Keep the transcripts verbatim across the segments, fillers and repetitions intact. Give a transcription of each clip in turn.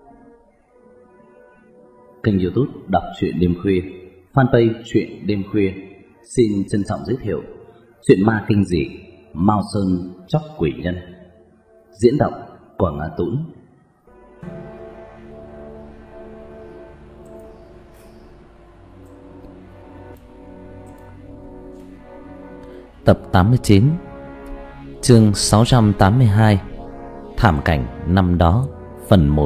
Kênh YouTube Đọc truyện đêm khuya, fanpage truyện đêm khuya xin trân trọng giới thiệu truyện ma kinh dị Mao Sơn Chóc Quỷ Nhân. Diễn đọc Quảng Á Tũng. Tập tám mươi chín, chương sáu trăm tám mươi hai, Thảm cảnh năm đó, phần một.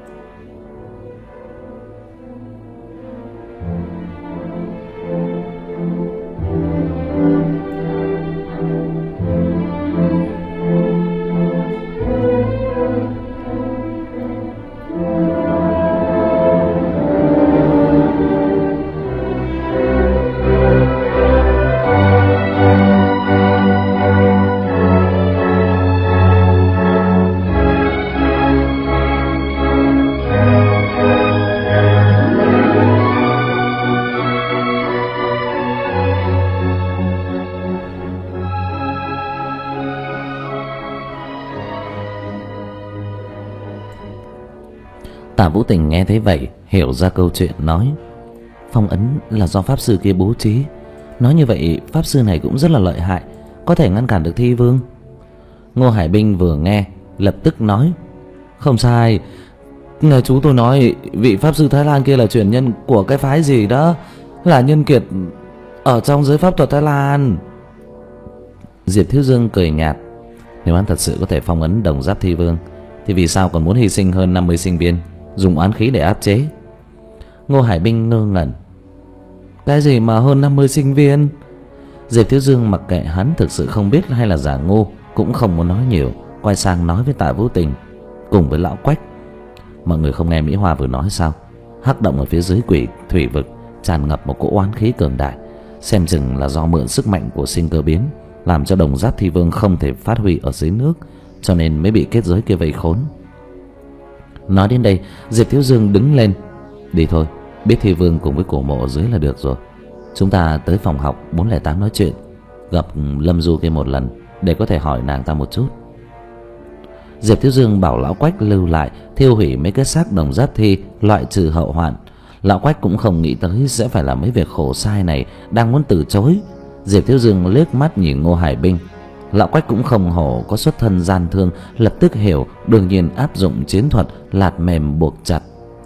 Tạ Vũ Tình nghe thấy vậy, hiểu ra câu chuyện, nói: phong ấn là do pháp sư kia bố trí. Nói như vậy pháp sư này cũng rất là lợi hại, có thể ngăn cản được Thi Vương. Ngô Hải Binh vừa nghe lập tức nói: không sai, nghe chú tôi nói vị pháp sư Thái Lan kia là truyền nhân của cái phái gì đó, là nhân kiệt ở trong giới pháp thuật Thái Lan. Diệp Thiếu Dương cười nhạt: nếu hắn thật sự có thể phong ấn Đồng Giáp Thi Vương thì vì sao còn muốn hy sinh hơn năm mươi sinh viên, dùng oán khí để áp chế? Ngô Hải Binh ngơ ngẩn: cái gì mà hơn năm mươi sinh viên? Diệp Thiếu Dương mặc kệ hắn thực sự không biết hay là giả ngu, cũng không muốn nói nhiều, quay sang nói với Tạ Vũ Tình cùng với lão Quách: mọi người không nghe Mỹ Hoa vừa nói sao? Hắc động ở phía dưới quỷ thủy vực tràn ngập một cỗ oán khí cường đại, xem chừng là do mượn sức mạnh của sinh cơ biến, làm cho Đồng Giáp Thi Vương không thể phát huy ở dưới nước, cho nên mới bị kết giới kia vây khốn. Nói đến đây, Diệp Thiếu Dương đứng lên: đi thôi, biết Thi Vương cùng với cổ mộ ở dưới là được rồi. Chúng ta tới phòng học bốn không tám nói chuyện, gặp Lâm Du kia một lần để có thể hỏi nàng ta một chút. Diệp Thiếu Dương bảo lão Quách lưu lại thiêu hủy mấy cái xác Đồng Giáp Thi, loại trừ hậu hoạn. Lão Quách cũng không nghĩ tới sẽ phải làm mấy việc khổ sai này, đang muốn từ chối. Diệp Thiếu Dương liếc mắt nhìn Ngô Hải Binh. Lão Quách cũng không hổ có xuất thân gian thương, lập tức hiểu, đương nhiên áp dụng chiến thuật lạt mềm buộc chặt,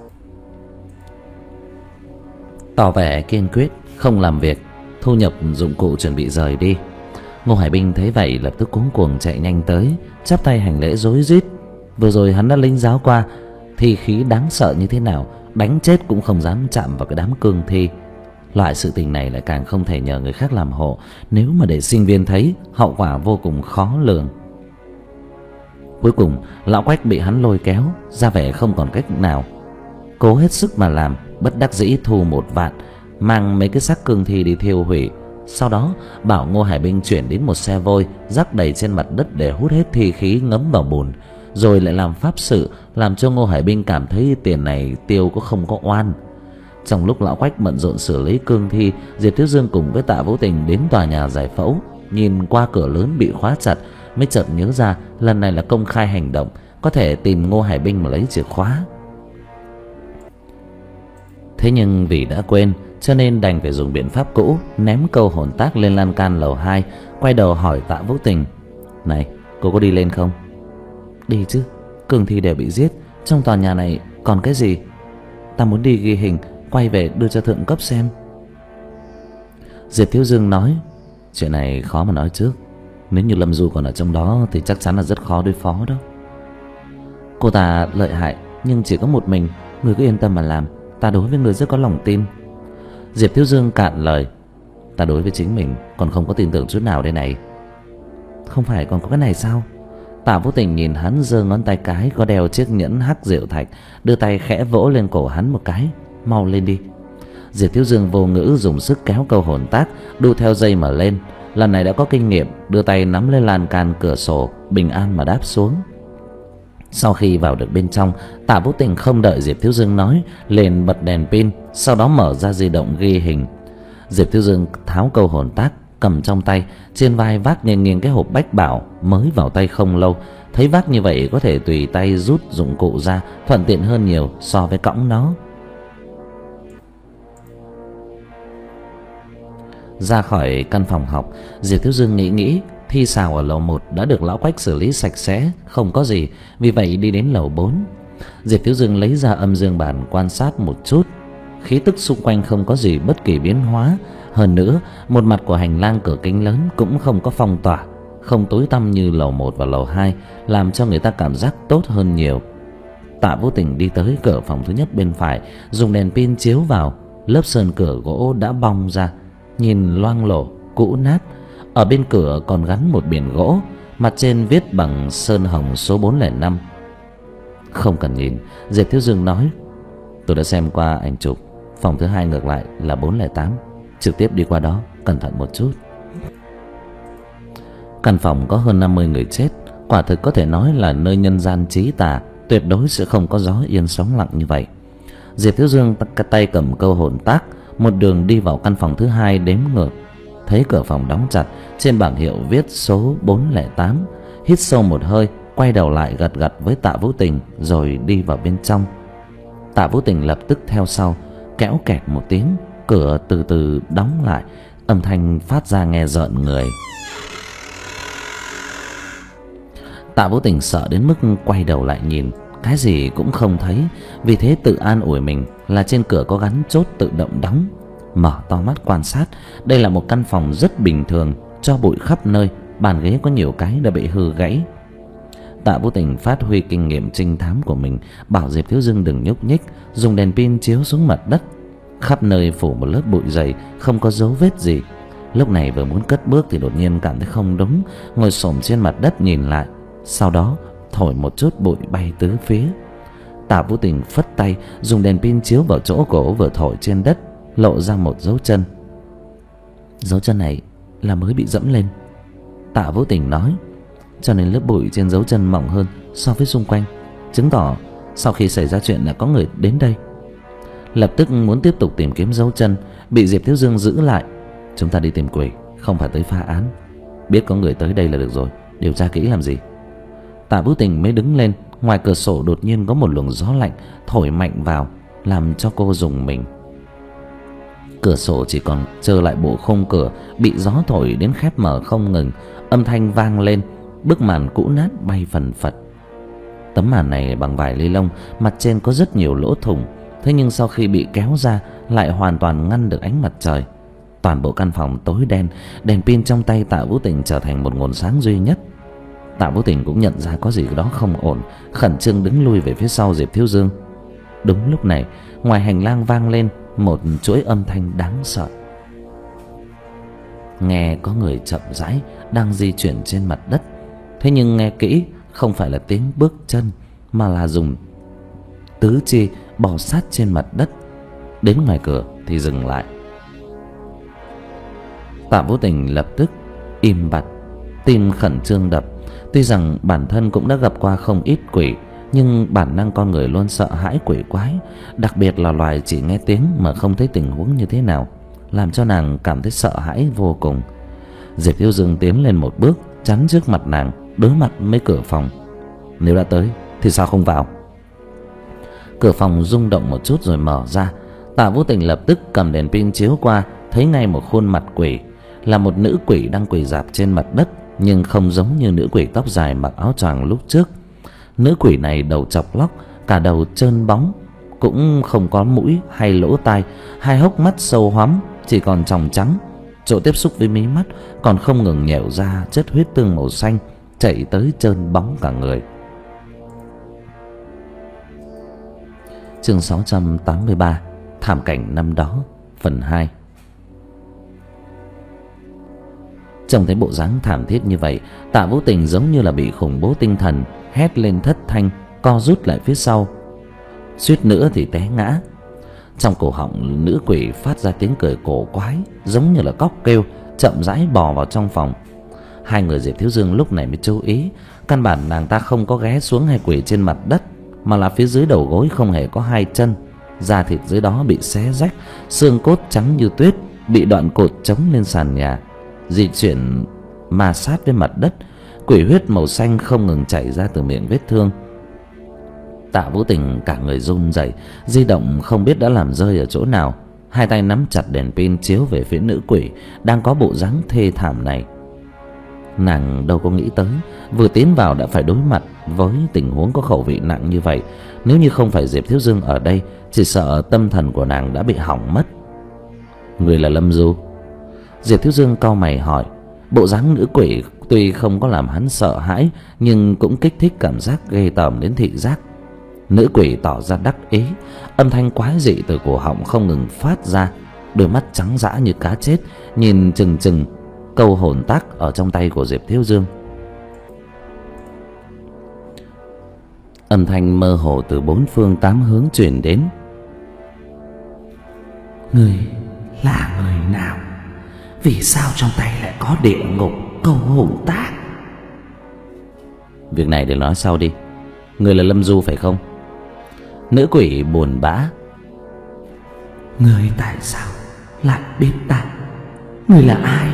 tỏ vẻ kiên quyết không làm việc, thu nhập dụng cụ chuẩn bị rời đi. Ngô Hải Binh thấy vậy lập tức cuống cuồng chạy nhanh tới, chắp tay hành lễ rối rít. Vừa rồi hắn đã linh giáo qua thi khí đáng sợ như thế nào, đánh chết cũng không dám chạm vào cái đám cương thi. Loại sự tình này lại càng không thể nhờ người khác làm hộ, nếu mà để sinh viên thấy, hậu quả vô cùng khó lường. Cuối cùng lão Quách bị hắn lôi kéo, ra vẻ không còn cách nào, cố hết sức mà làm, bất đắc dĩ thu một vạn, mang mấy cái xác cương thi đi thiêu hủy. Sau đó bảo Ngô Hải Binh chuyển đến một xe vôi rắc đầy trên mặt đất để hút hết thi khí ngấm vào bùn, rồi lại làm pháp sự, làm cho Ngô Hải Binh cảm thấy tiền này tiêu có không có oan. Trong lúc lão Quách bận rộn xử lý cương thi, Diệp Thiếu Dương cùng với Tạ Vũ Tình đến tòa nhà giải phẫu, nhìn qua cửa lớn bị khóa chặt, mới chợt nhớ ra lần này là công khai hành động, có thể tìm Ngô Hải Binh mà lấy chìa khóa. Thế nhưng vì đã quên, cho nên đành phải dùng biện pháp cũ, ném câu hồn tác lên lan can lầu hai, quay đầu hỏi Tạ Vũ Tình: này, cô có đi lên không? Đi chứ, cương thi đều bị giết, trong tòa nhà này còn cái gì? Ta muốn đi ghi hình, quay về đưa cho thượng cấp xem. Diệp Thiếu Dương nói: chuyện này khó mà nói trước, nếu như Lâm Du còn ở trong đó thì chắc chắn là rất khó đối phó đó. Cô ta lợi hại, nhưng chỉ có một mình, người cứ yên tâm mà làm, ta đối với người rất có lòng tin. Diệp Thiếu Dương cạn lời: ta đối với chính mình còn không có tin tưởng chút nào đây này. Không phải còn có cái này sao? Tạ Vũ Tình nhìn hắn giơ ngón tay cái có đeo chiếc nhẫn hắc diệu thạch, đưa tay khẽ vỗ lên cổ hắn một cái: mau lên đi. Diệp Thiếu Dương vô ngữ dùng sức kéo câu hồn tác, đu theo dây mà lên. Lần này đã có kinh nghiệm, đưa tay nắm lên lan can cửa sổ, bình an mà đáp xuống. Sau khi vào được bên trong, Tạ Vũ Tình không đợi Diệp Thiếu Dương nói, liền bật đèn pin, sau đó mở ra di động ghi hình. Diệp Thiếu Dương tháo câu hồn tác, cầm trong tay, trên vai vác nghiêng nghiêng cái hộp bách bảo mới vào tay không lâu. Thấy vác như vậy có thể tùy tay rút dụng cụ ra, thuận tiện hơn nhiều so với cõng nó. Ra khỏi căn phòng học, Diệp Thiếu Dương nghĩ nghĩ, thi xào ở lầu một đã được lão Quách xử lý sạch sẽ, không có gì, vì vậy đi đến lầu bốn. Diệp Thiếu Dương lấy ra âm dương bản quan sát một chút. Khí tức xung quanh không có gì bất kỳ biến hóa. Hơn nữa, một mặt của hành lang cửa kính lớn cũng không có phong tỏa, không tối tăm như lầu một và lầu hai, làm cho người ta cảm giác tốt hơn nhiều. Tạ Vũ Tình đi tới cửa phòng thứ nhất bên phải, dùng đèn pin chiếu vào. Lớp sơn cửa gỗ đã bong ra, nhìn loang lổ, cũ nát. Ở bên cửa còn gắn một biển gỗ, mặt trên viết bằng sơn hồng số bốn không năm. Không cần nhìn, Diệp Thiếu Dương nói: tôi đã xem qua ảnh chụp, phòng thứ hai ngược lại là bốn không tám, trực tiếp đi qua đó, cẩn thận một chút. Căn phòng có hơn năm mươi người chết, quả thực có thể nói là nơi nhân gian chí tà, tuyệt đối sẽ không có gió yên sóng lặng như vậy. Diệp Thiếu Dương tay cầm câu hồn tác, một đường đi vào căn phòng thứ hai đếm ngược. Thấy cửa phòng đóng chặt, trên bảng hiệu viết số bốn không tám. Hít sâu một hơi, quay đầu lại gật gật với Tạ Vũ Tình rồi đi vào bên trong. Tạ Vũ Tình lập tức theo sau. Kéo kẹt một tiếng, cửa từ từ đóng lại, âm thanh phát ra nghe rợn người. Tạ Vũ Tình sợ đến mức quay đầu lại nhìn, cái gì cũng không thấy. Vì thế tự an ủi mình là trên cửa có gắn chốt tự động đóng. Mở to mắt quan sát, đây là một căn phòng rất bình thường, tro bụi khắp nơi, bàn ghế có nhiều cái đã bị hư gãy. Tạ Vũ Tình phát huy kinh nghiệm trinh thám của mình, bảo Diệp Thiếu Dương đừng nhúc nhích, dùng đèn pin chiếu xuống mặt đất. Khắp nơi phủ một lớp bụi dày, không có dấu vết gì. Lúc này vừa muốn cất bước thì đột nhiên cảm thấy không đúng, ngồi xổm trên mặt đất nhìn lại. Sau đó thổi một chút bụi bay tứ phía. Tạ Vũ Tình phất tay, dùng đèn pin chiếu vào chỗ cổ vừa thổi trên đất, lộ ra một dấu chân. Dấu chân này là mới bị dẫm lên, Tạ Vũ Tình nói, cho nên lớp bụi trên dấu chân mỏng hơn so với xung quanh, chứng tỏ sau khi xảy ra chuyện là có người đến đây. Lập tức muốn tiếp tục tìm kiếm dấu chân, bị Diệp Thiếu Dương giữ lại. Chúng ta đi tìm quỷ, không phải tới phá án. Biết có người tới đây là được rồi, điều tra kỹ làm gì. Tạ Vũ Tình mới đứng lên. Ngoài cửa sổ đột nhiên có một luồng gió lạnh thổi mạnh vào, làm cho cô rùng mình. Cửa sổ chỉ còn trơ lại bộ khung cửa bị gió thổi đến khép mở không ngừng, âm thanh vang lên, bức màn cũ nát bay phần phật. Tấm màn này bằng vải ni lông, mặt trên có rất nhiều lỗ thủng, thế nhưng sau khi bị kéo ra lại hoàn toàn ngăn được ánh mặt trời. Toàn bộ căn phòng tối đen, đèn pin trong tay Tạ Vũ Tình trở thành một nguồn sáng duy nhất. Tạ Vũ Tình cũng nhận ra có gì đó không ổn, khẩn trương đứng lui về phía sau Diệp Thiếu Dương. Đúng lúc này, ngoài hành lang vang lên một chuỗi âm thanh đáng sợ. Nghe có người chậm rãi đang di chuyển trên mặt đất, thế nhưng nghe kỹ không phải là tiếng bước chân, mà là dùng tứ chi bò sát trên mặt đất. Đến ngoài cửa thì dừng lại. Tạ Vũ Tình lập tức im bặt, tim khẩn trương đập. Tuy rằng bản thân cũng đã gặp qua không ít quỷ, nhưng bản năng con người luôn sợ hãi quỷ quái, đặc biệt là loài chỉ nghe tiếng mà không thấy tình huống như thế nào, làm cho nàng cảm thấy sợ hãi vô cùng. Diệp Thiếu Dương tiến lên một bước, chắn trước mặt nàng, đối mặt với cửa phòng. Nếu đã tới thì sao không vào? Cửa phòng rung động một chút rồi mở ra. Tạ Vũ Tình lập tức cầm đèn pin chiếu qua, thấy ngay một khuôn mặt quỷ, là một nữ quỷ đang quỳ rạp trên mặt đất, nhưng không giống như nữ quỷ tóc dài mặc áo choàng lúc trước. Nữ quỷ này đầu chọc lóc, cả đầu trơn bóng, cũng không có mũi hay lỗ tai, hai hốc mắt sâu hoắm, chỉ còn tròng trắng. Chỗ tiếp xúc với mí mắt còn không ngừng nhẻo ra chất huyết tương màu xanh chảy tới trơn bóng cả người. Chương sáu trăm tám mươi ba, thảm cảnh năm đó, phần hai. Trông thấy bộ dáng thảm thiết như vậy, Tạ Vũ Tình giống như là bị khủng bố tinh thần, hét lên thất thanh, co rút lại phía sau, suýt nữa thì té ngã. Trong cổ họng nữ quỷ phát ra tiếng cười cổ quái, giống như là cóc kêu, chậm rãi bò vào trong phòng. Hai người Diệp Thiếu Dương lúc này mới chú ý, căn bản nàng ta không có ghé xuống hay quỷ trên mặt đất, mà là phía dưới đầu gối không hề có hai chân, da thịt dưới đó bị xé rách, xương cốt trắng như tuyết bị đoạn cột chống lên sàn nhà. di chuyển ma sát với mặt đất. Quỷ huyết màu xanh không ngừng chảy ra từ miệng vết thương. Tạ Vũ Tình cả người run rẩy, di động không biết đã làm rơi ở chỗ nào, hai tay nắm chặt đèn pin chiếu về phía nữ quỷ đang có bộ dáng thê thảm này. Nàng đâu có nghĩ tới vừa tiến vào đã phải đối mặt với tình huống có khẩu vị nặng như vậy. Nếu như không phải Diệp Thiếu Dương ở đây, chỉ sợ tâm thần của nàng đã bị hỏng mất. Người là Lâm Du? Diệp Thiếu Dương cau mày hỏi. Bộ dáng nữ quỷ tuy không có làm hắn sợ hãi, nhưng cũng kích thích cảm giác ghê tởm đến thị giác. Nữ quỷ tỏ ra đắc ý, âm thanh quái dị từ cổ họng không ngừng phát ra, đôi mắt trắng dã như cá chết nhìn chừng chừng câu hồn tác ở trong tay của Diệp Thiếu Dương. Âm thanh mơ hồ từ bốn phương tám hướng truyền đến. Người là người nào? Vì sao trong tay lại có địa ngục câu hồn tác? Việc này để nói sau đi. Người là Lâm Du phải không? Nữ quỷ buồn bã. Người tại sao lại biết ta? Người là ai?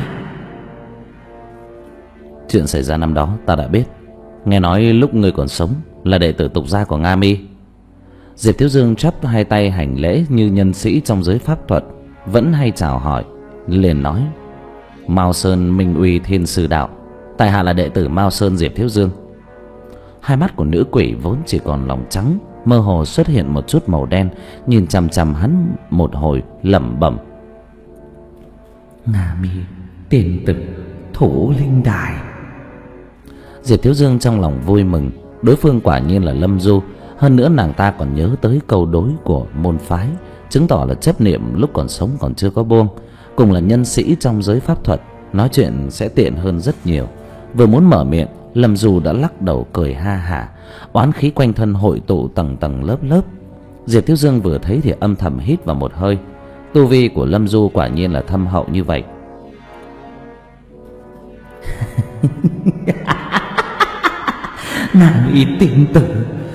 Chuyện xảy ra năm đó ta đã biết. Nghe nói lúc người còn sống là đệ tử tục gia của Nga Mi. Diệp Thiếu Dương chắp hai tay hành lễ như nhân sĩ trong giới pháp thuật, vẫn hay chào hỏi, liền nói: Mao Sơn Minh Uy Thiên Sư Đạo, tại hạ là đệ tử Mao Sơn Diệp Thiếu Dương. Hai mắt của nữ quỷ vốn chỉ còn lòng trắng, mơ hồ xuất hiện một chút màu đen, nhìn chằm chằm hắn một hồi, lẩm bẩm: Nga Mi tiền tử Thủ Linh Đài. Diệp Thiếu Dương trong lòng vui mừng, đối phương quả nhiên là Lâm Du. Hơn nữa nàng ta còn nhớ tới câu đối của môn phái, chứng tỏ là chấp niệm lúc còn sống còn chưa có buông. Cùng là nhân sĩ trong giới pháp thuật, nói chuyện sẽ tiện hơn rất nhiều. Vừa muốn mở miệng, Lâm Du đã lắc đầu cười ha hả, oán khí quanh thân hội tụ tầng tầng lớp lớp. Diệp Thiếu Dương vừa thấy thì âm thầm hít vào một hơi. Tu vi của Lâm Du quả nhiên là thâm hậu như vậy. Nàng ý tiền tử.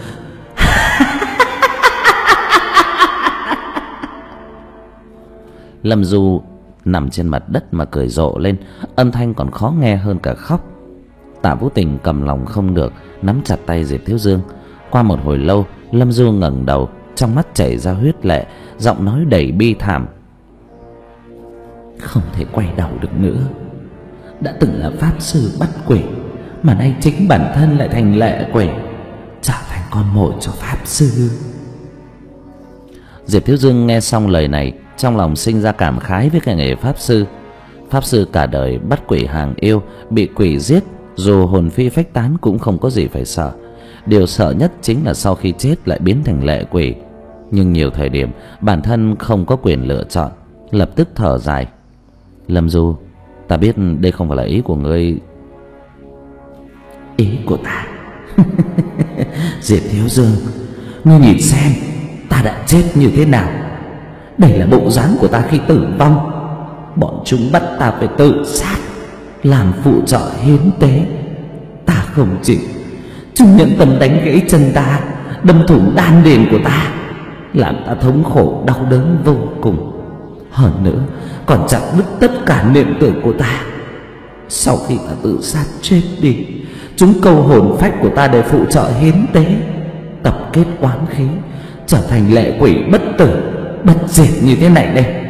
Lâm Du nằm trên mặt đất mà cười rộ lên, âm thanh còn khó nghe hơn cả khóc. Tạ Vũ Tình cầm lòng không được, nắm chặt tay Diệp Thiếu Dương. Qua một hồi lâu, Lâm Du ngẩng đầu, trong mắt chảy ra huyết lệ, giọng nói đầy bi thảm: Không thể quay đầu được nữa. Đã từng là pháp sư bắt quỷ, mà nay chính bản thân lại thành lệ quỷ, trở thành con mồi cho pháp sư. Diệp Thiếu Dương nghe xong lời này, trong lòng sinh ra cảm khái với cái nghề pháp sư. Pháp sư cả đời bắt quỷ hàng yêu, bị quỷ giết, dù hồn phi phách tán cũng không có gì phải sợ. Điều sợ nhất chính là sau khi chết lại biến thành lệ quỷ. Nhưng nhiều thời điểm bản thân không có quyền lựa chọn, lập tức thở dài: Lâm Du, ta biết đây không phải là ý của ngươi. Ý của ta? Diệp Thiếu Dương, ngươi nhìn xem ta đã chết như thế nào. Đây là bộ dáng của ta khi tử vong. Bọn chúng bắt ta phải tự sát, làm phụ trợ hiến tế. Ta không chịu. Chúng nhẫn tâm đánh gãy chân ta, đâm thủng đan điền của ta, làm ta thống khổ đau đớn vô cùng. Hơn nữa còn chặt đứt tất cả niệm tưởng của ta. Sau khi ta tự sát chết đi, chúng câu hồn phách của ta để phụ trợ hiến tế, tập kết oán khí, trở thành lệ quỷ bất tử bất diệt như thế này đây.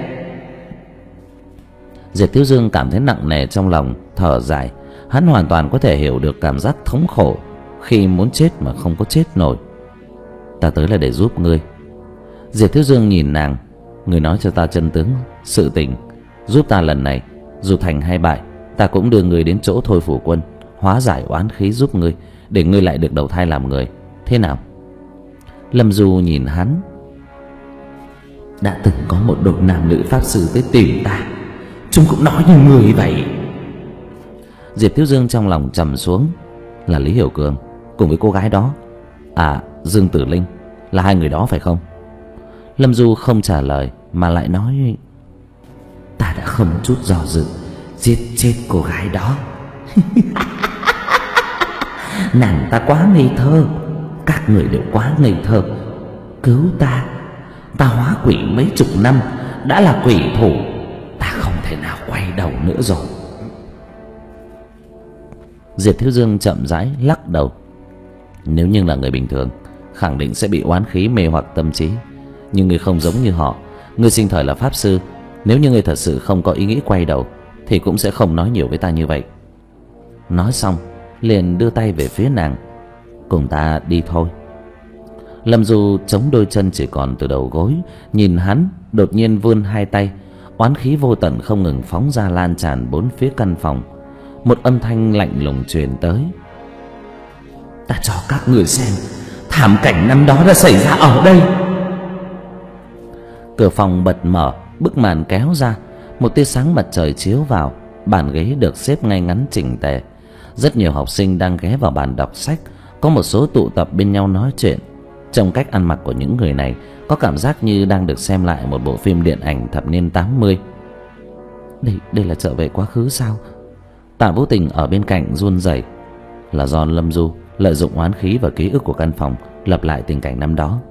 Diệp Thiếu Dương cảm thấy nặng nề trong lòng, thở dài. Hắn hoàn toàn có thể hiểu được cảm giác thống khổ khi muốn chết mà không có chết nổi. Ta tới là để giúp ngươi. Diệp Thiếu Dương nhìn nàng: Ngươi nói cho ta chân tướng sự tình, giúp ta lần này, dù thành hay bại, ta cũng đưa ngươi đến chỗ Thôi Phủ Quân, hóa giải oán khí giúp ngươi, để ngươi lại được đầu thai làm người. Thế nào? Lâm Du nhìn hắn: Đã từng có một đội nam nữ pháp sư tới tìm ta, chúng cũng nói như người vậy. Diệp Thiếu Dương trong lòng trầm xuống. Là Lý Hiểu Cường cùng với cô gái đó, à Dương Tử Linh, là hai người đó phải không? Lâm Du không trả lời mà lại nói: Ta đã không chút do dự giết chết cô gái đó. Nàng ta quá ngây thơ, các người đều quá ngây thơ. Cứu ta, ta hóa quỷ mấy chục năm, đã là quỷ thủ, ta không thể nào quay đầu nữa rồi. Diệp Thiếu Dương chậm rãi lắc đầu. Nếu như là người bình thường, khẳng định sẽ bị oán khí mê hoặc tâm trí. Nhưng ngươi không giống như họ, ngươi sinh thời là pháp sư. Nếu như ngươi thật sự không có ý nghĩ quay đầu thì cũng sẽ không nói nhiều với ta như vậy. Nói xong liền đưa tay về phía nàng. Cùng ta đi thôi. Lâm Du chống đôi chân chỉ còn từ đầu gối, nhìn hắn, đột nhiên vươn hai tay. Oán khí vô tận không ngừng phóng ra lan tràn bốn phía căn phòng. Một âm thanh lạnh lùng truyền tới. Ta cho các người xem thảm cảnh năm đó đã xảy ra ở đây. Cửa phòng bật mở, bức màn kéo ra, một tia sáng mặt trời chiếu vào. Bàn ghế được xếp ngay ngắn chỉnh tề. Rất nhiều học sinh đang ghé vào bàn đọc sách, có một số tụ tập bên nhau nói chuyện. Trong cách ăn mặc của những người này có cảm giác như đang được xem lại một bộ phim điện ảnh thập niên tám mươi. Đây, đây là trở về quá khứ sao? Tạ Vũ Tình ở bên cạnh run rẩy. Là do Lâm Du lợi dụng oán khí và ký ức của căn phòng lặp lại tình cảnh năm đó.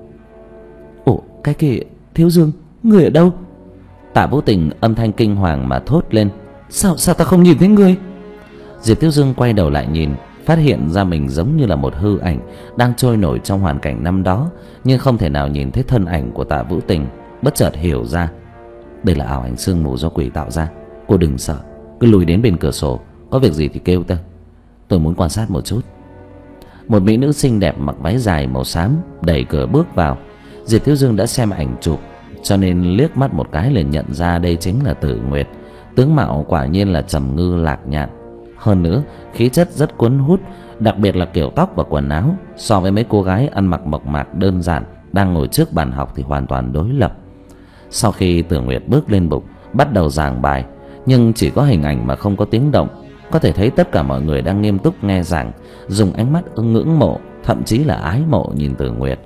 Ủa, cái kia, Thiếu Dương, người ở đâu? Tạ Vũ Tình âm thanh kinh hoàng mà thốt lên. Sao, sao ta không nhìn thấy người? Diệp Thiếu Dương quay đầu lại nhìn, phát hiện ra mình giống như là một hư ảnh đang trôi nổi trong hoàn cảnh năm đó, nhưng không thể nào nhìn thấy thân ảnh của Tạ Vũ Tình. Bất chợt hiểu ra, đây là ảo ảnh sương mù do quỷ tạo ra. Cô đừng sợ, cứ lùi đến bên cửa sổ, có việc gì thì kêu ta, tôi muốn quan sát một chút. Một mỹ nữ xinh đẹp mặc váy dài màu xám đẩy cửa bước vào. Diệp Thiếu Dương đã xem ảnh chụp, cho nên liếc mắt một cái liền nhận ra đây chính là Tử Nguyệt. Tướng mạo quả nhiên là trầm ngư lạc nhạn, hơn nữa khí chất rất cuốn hút, đặc biệt là kiểu tóc và quần áo so với mấy cô gái ăn mặc mộc mạc đơn giản đang ngồi trước bàn học thì hoàn toàn đối lập. Sau khi Tử Nguyệt bước lên bục bắt đầu giảng bài, nhưng chỉ có hình ảnh mà không có tiếng động, có thể thấy tất cả mọi người đang nghiêm túc nghe giảng, dùng ánh mắt ngưỡng mộ, thậm chí là ái mộ nhìn Tử Nguyệt.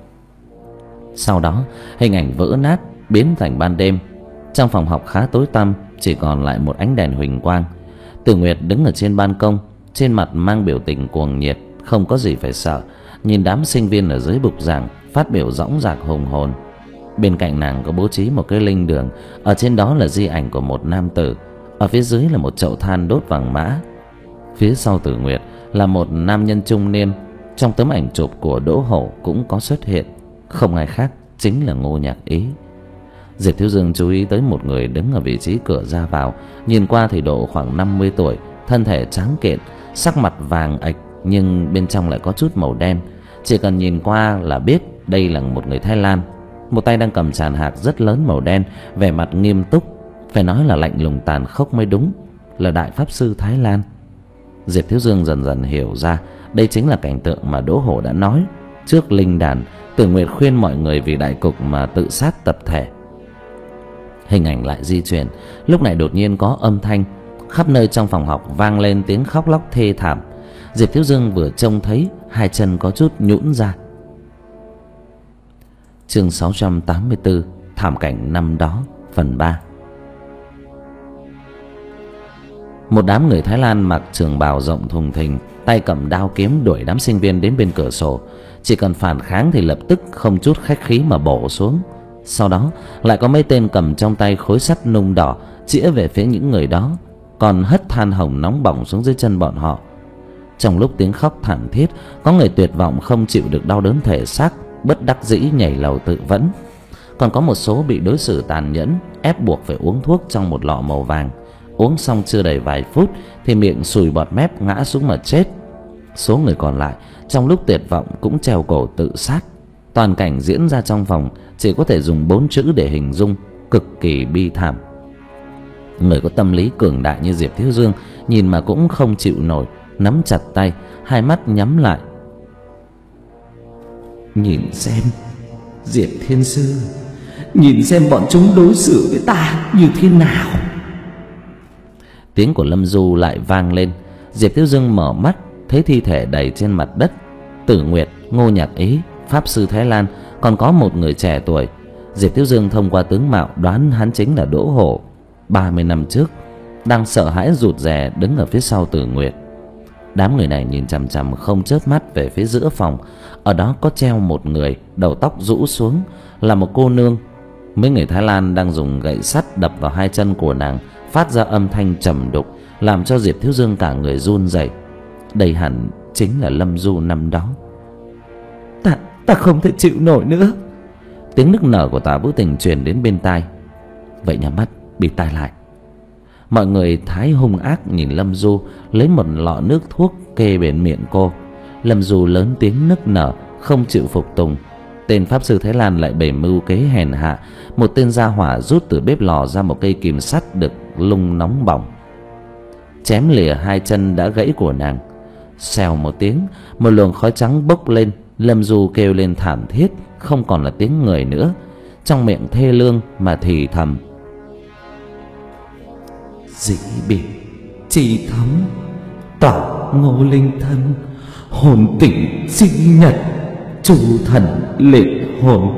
Sau đó hình ảnh vỡ nát, biến thành ban đêm. Trong phòng học khá tối tăm, chỉ còn lại một ánh đèn huỳnh quang. Tử Nguyệt đứng ở trên ban công, trên mặt mang biểu tình cuồng nhiệt, không có gì phải sợ, nhìn đám sinh viên ở dưới bục giảng phát biểu dõng dạc hùng hồn. Bên cạnh nàng có bố trí một cái linh đường, ở trên đó là di ảnh của một nam tử, ở phía dưới là một chậu than đốt vàng mã. Phía sau Tử Nguyệt là một nam nhân trung niên, trong tấm ảnh chụp của Đỗ Hổ cũng có xuất hiện, không ai khác chính là Ngô Nhạc Ý. Diệp Thiếu Dương chú ý tới một người đứng ở vị trí cửa ra vào, nhìn qua thì độ khoảng năm mươi tuổi, thân thể tráng kiện, sắc mặt vàng ạch nhưng bên trong lại có chút màu đen. Chỉ cần nhìn qua là biết đây là một người Thái Lan. Một tay đang cầm tràn hạt rất lớn màu đen, vẻ mặt nghiêm túc, phải nói là lạnh lùng tàn khốc mới đúng, là đại pháp sư Thái Lan. Diệp Thiếu Dương dần dần hiểu ra đây chính là cảnh tượng mà Đỗ Hổ đã nói. Trước linh đàn, Tử Nguyệt khuyên mọi người vì đại cục mà tự sát tập thể. Hình ảnh lại di chuyển, lúc này đột nhiên có âm thanh, khắp nơi trong phòng học vang lên tiếng khóc lóc thê thảm. Diệp Thiếu Dương vừa trông thấy, hai chân có chút nhũn ra. Chương sáu trăm tám mươi tư, thảm cảnh năm đó, phần ba. Một đám người Thái Lan mặc trường bào rộng thùng thình, tay cầm đao kiếm đuổi đám sinh viên đến bên cửa sổ. Chỉ cần phản kháng thì lập tức không chút khách khí mà bổ xuống. Sau đó lại có mấy tên cầm trong tay khối sắt nung đỏ chĩa về phía những người đó, còn hất than hồng nóng bỏng xuống dưới chân bọn họ. Trong lúc tiếng khóc thảm thiết, có người tuyệt vọng không chịu được đau đớn thể xác, bất đắc dĩ nhảy lầu tự vẫn. Còn có một số bị đối xử tàn nhẫn, ép buộc phải uống thuốc trong một lọ màu vàng. Uống xong chưa đầy vài phút thì miệng sùi bọt mép ngã xuống mà chết. Số người còn lại trong lúc tuyệt vọng cũng treo cổ tự sát. Toàn cảnh diễn ra trong phòng chỉ có thể dùng bốn chữ để hình dung: cực kỳ bi thảm. Người có tâm lý cường đại như Diệp Thiếu Dương nhìn mà cũng không chịu nổi, nắm chặt tay, hai mắt nhắm lại. Nhìn xem, Diệp Thiên Sư, nhìn xem bọn chúng đối xử với ta như thế nào. Tiếng của Lâm Du lại vang lên. Diệp Thiếu Dương mở mắt, thấy thi thể đầy trên mặt đất. Tử Nguyệt, Ngô Nhạc Ý, pháp sư Thái Lan, còn có một người trẻ tuổi. Diệp Thiếu Dương thông qua tướng mạo đoán hắn chính là Đỗ Hổ, ba mươi năm trước đang sợ hãi rụt rè đứng ở phía sau Tử Nguyệt. Đám người này nhìn chằm chằm không chớp mắt về phía giữa phòng. Ở đó có treo một người, đầu tóc rũ xuống, là một cô nương. Mấy người Thái Lan đang dùng gậy sắt đập vào hai chân của nàng, phát ra âm thanh trầm đục, làm cho Diệp Thiếu Dương cả người run rẩy. Đây hẳn chính là Lâm Du năm đó. Ta, ta không thể chịu nổi nữa. Tiếng nức nở của Tạ Vũ Tình truyền đến bên tai. Vậy nhắm mắt bịt tai lại. Mọi người thái hung ác nhìn Lâm Du lấy một lọ nước thuốc kê bên miệng cô. Lâm Du lớn tiếng nức nở, không chịu phục tùng. Tên pháp sư Thái Lan lại bày mưu kế hèn hạ. Một tên gia hỏa rút từ bếp lò ra một cây kìm sắt được lung nóng bỏng, chém lìa hai chân đã gãy của nàng. Xèo một tiếng, một luồng khói trắng bốc lên. Lâm Du kêu lên thảm thiết, không còn là tiếng người nữa, trong miệng thê lương mà thì thầm: Dĩ biệt chi thấm, tỏ ngô linh thân, hồn tỉnh sinh nhật, chu thần liệt hồn.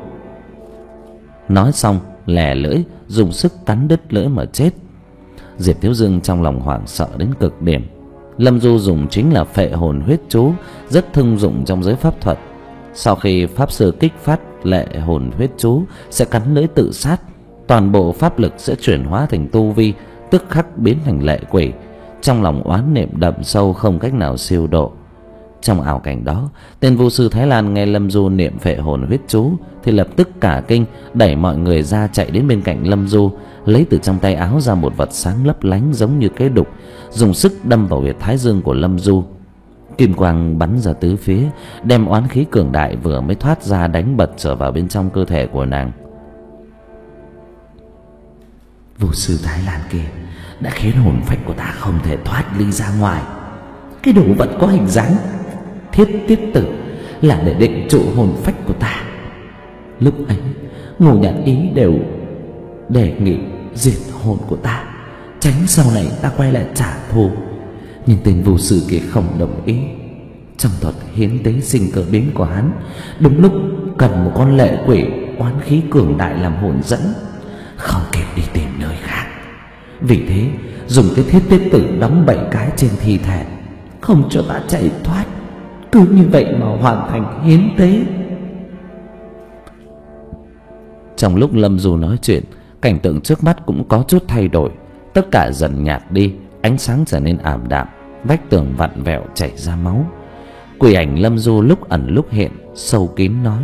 Nói xong lè lưỡi, dùng sức cắn đứt lưỡi mà chết. Diệp Thiếu Dương trong lòng hoảng sợ đến cực điểm. Lâm Du dùng chính là phệ hồn huyết chú, rất thông dụng trong giới pháp thuật. Sau khi pháp sư kích phát lệ hồn huyết chú sẽ cắn lưỡi tự sát, toàn bộ pháp lực sẽ chuyển hóa thành tu vi, tức khắc biến thành lệ quỷ. Trong lòng oán niệm đậm sâu, không cách nào siêu độ. Trong ảo cảnh đó, tên vu sư Thái Lan nghe Lâm Du niệm phệ hồn huyết chú thì lập tức cả kinh, đẩy mọi người ra chạy đến bên cạnh Lâm Du, lấy từ trong tay áo ra một vật sáng lấp lánh giống như cái đục, dùng sức đâm vào huyệt thái dương của Lâm Du. Kim quang bắn ra tứ phía, đem oán khí cường đại vừa mới thoát ra đánh bật trở vào bên trong cơ thể của nàng. Vu sư Thái Lan kia đã khiến hồn phách của ta không thể thoát ly ra ngoài. Cái đồ vật có hình dáng thiết tiết tử là để định trụ hồn phách của ta. Lúc ấy Ngô Nhạn Ý đều đề nghị diệt hồn của ta, tránh sau này ta quay lại trả thù. Nhưng tên vu sư kia không đồng ý. Trong thuật hiến tế sinh cơ biến của hắn, đúng lúc cần một con lệ quỷ oán khí cường đại làm hồn dẫn, không kịp đi tìm nơi khác. Vì thế dùng cái thiết tiết tử đóng bảy cái trên thi thể, không cho ta chạy thoát. Cứ như vậy mà hoàn thành hiến tế. Trong lúc Lâm Du nói chuyện, cảnh tượng trước mắt cũng có chút thay đổi. Tất cả dần nhạt đi, ánh sáng trở nên ảm đạm, vách tường vặn vẹo chảy ra máu. Quỷ ảnh Lâm Du lúc ẩn lúc hiện, sâu kín nói: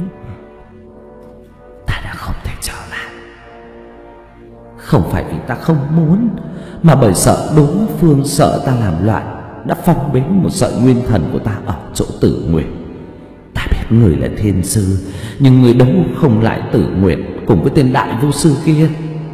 Ta đã không thể trở lại, không phải vì ta không muốn, mà bởi sợ đối phương sợ ta làm loạn, đã phong bế một sợi nguyên thần của ta ở chỗ Tử Nguyệt. Ta biết người là thiên sư, nhưng người đấu không lại Tử Nguyệt cùng với tên đại vô sư kia.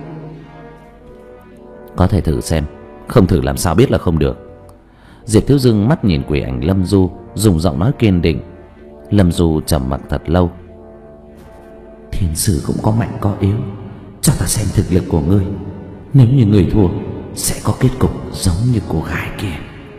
Có thể thử xem, không thử làm sao biết là không được. Diệp Thiếu Dương mắt nhìn quỷ ảnh Lâm Du, dùng giọng nói kiên định. Lâm Du trầm mặc thật lâu. Thiên sư cũng có mạnh có yếu, cho ta xem thực lực của ngươi. Nếu như người thua, sẽ có kết cục giống như cô gái kia.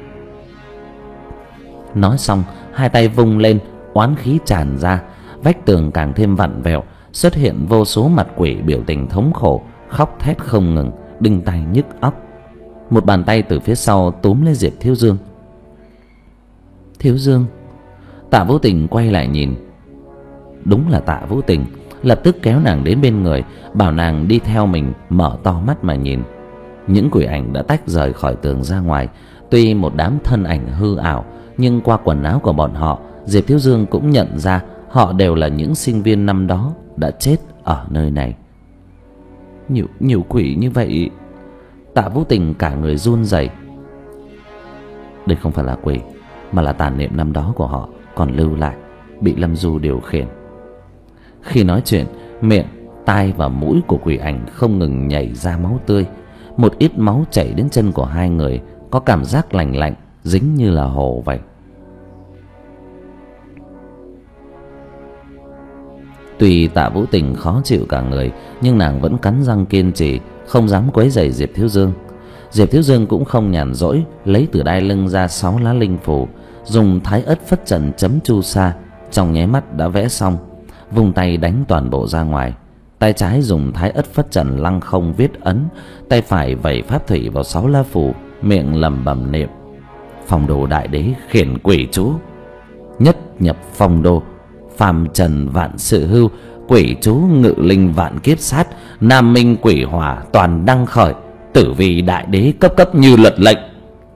Nói xong, hai tay vung lên, oán khí tràn ra, vách tường càng thêm vặn vẹo, xuất hiện vô số mặt quỷ biểu tình thống khổ, khóc thét không ngừng, đinh tai nhức óc. Một bàn tay từ phía sau túm lấy Diệp Thiếu Dương. Thiếu Dương. Tạ Vũ Tình quay lại nhìn. Đúng là Tạ Vũ Tình, lập tức kéo nàng đến bên người, bảo nàng đi theo mình, mở to mắt mà nhìn. Những quỷ ảnh đã tách rời khỏi tường ra ngoài. Tuy một đám thân ảnh hư ảo, nhưng qua quần áo của bọn họ, Diệp Thiếu Dương cũng nhận ra họ đều là những sinh viên năm đó đã chết ở nơi này. Nhiều, nhiều quỷ như vậy. Tạ Vũ Tình cả người run rẩy. Đây không phải là quỷ, mà là tàn niệm năm đó của họ còn lưu lại, bị Lâm Du điều khiển. Khi nói chuyện, miệng, tai và mũi của quỷ ảnh không ngừng nhảy ra máu tươi. Một ít máu chảy đến chân của hai người, có cảm giác lạnh lạnh, dính như là hồ vậy. Tuy Tạ Vũ Tình khó chịu cả người, nhưng nàng vẫn cắn răng kiên trì, không dám quấy rầy Diệp Thiếu Dương. Diệp Thiếu Dương cũng không nhàn rỗi, lấy từ đai lưng ra sáu lá linh phù, dùng thái ất phất trần chấm chu sa, trong nháy mắt đã vẽ xong, vung tay đánh toàn bộ ra ngoài. Tay trái dùng thái ất phất trần lăng không viết ấn, tay phải vẩy pháp thủy vào sáu lá phù, miệng lẩm bẩm niệm: Phong Đô Đại Đế khiển quỷ chú, nhất nhập phong đô, phàm trần vạn sự hưu, quỷ chú ngự linh vạn kiếp sát, nam minh quỷ hỏa toàn đăng khởi, tử vi đại đế cấp cấp như luật lệnh.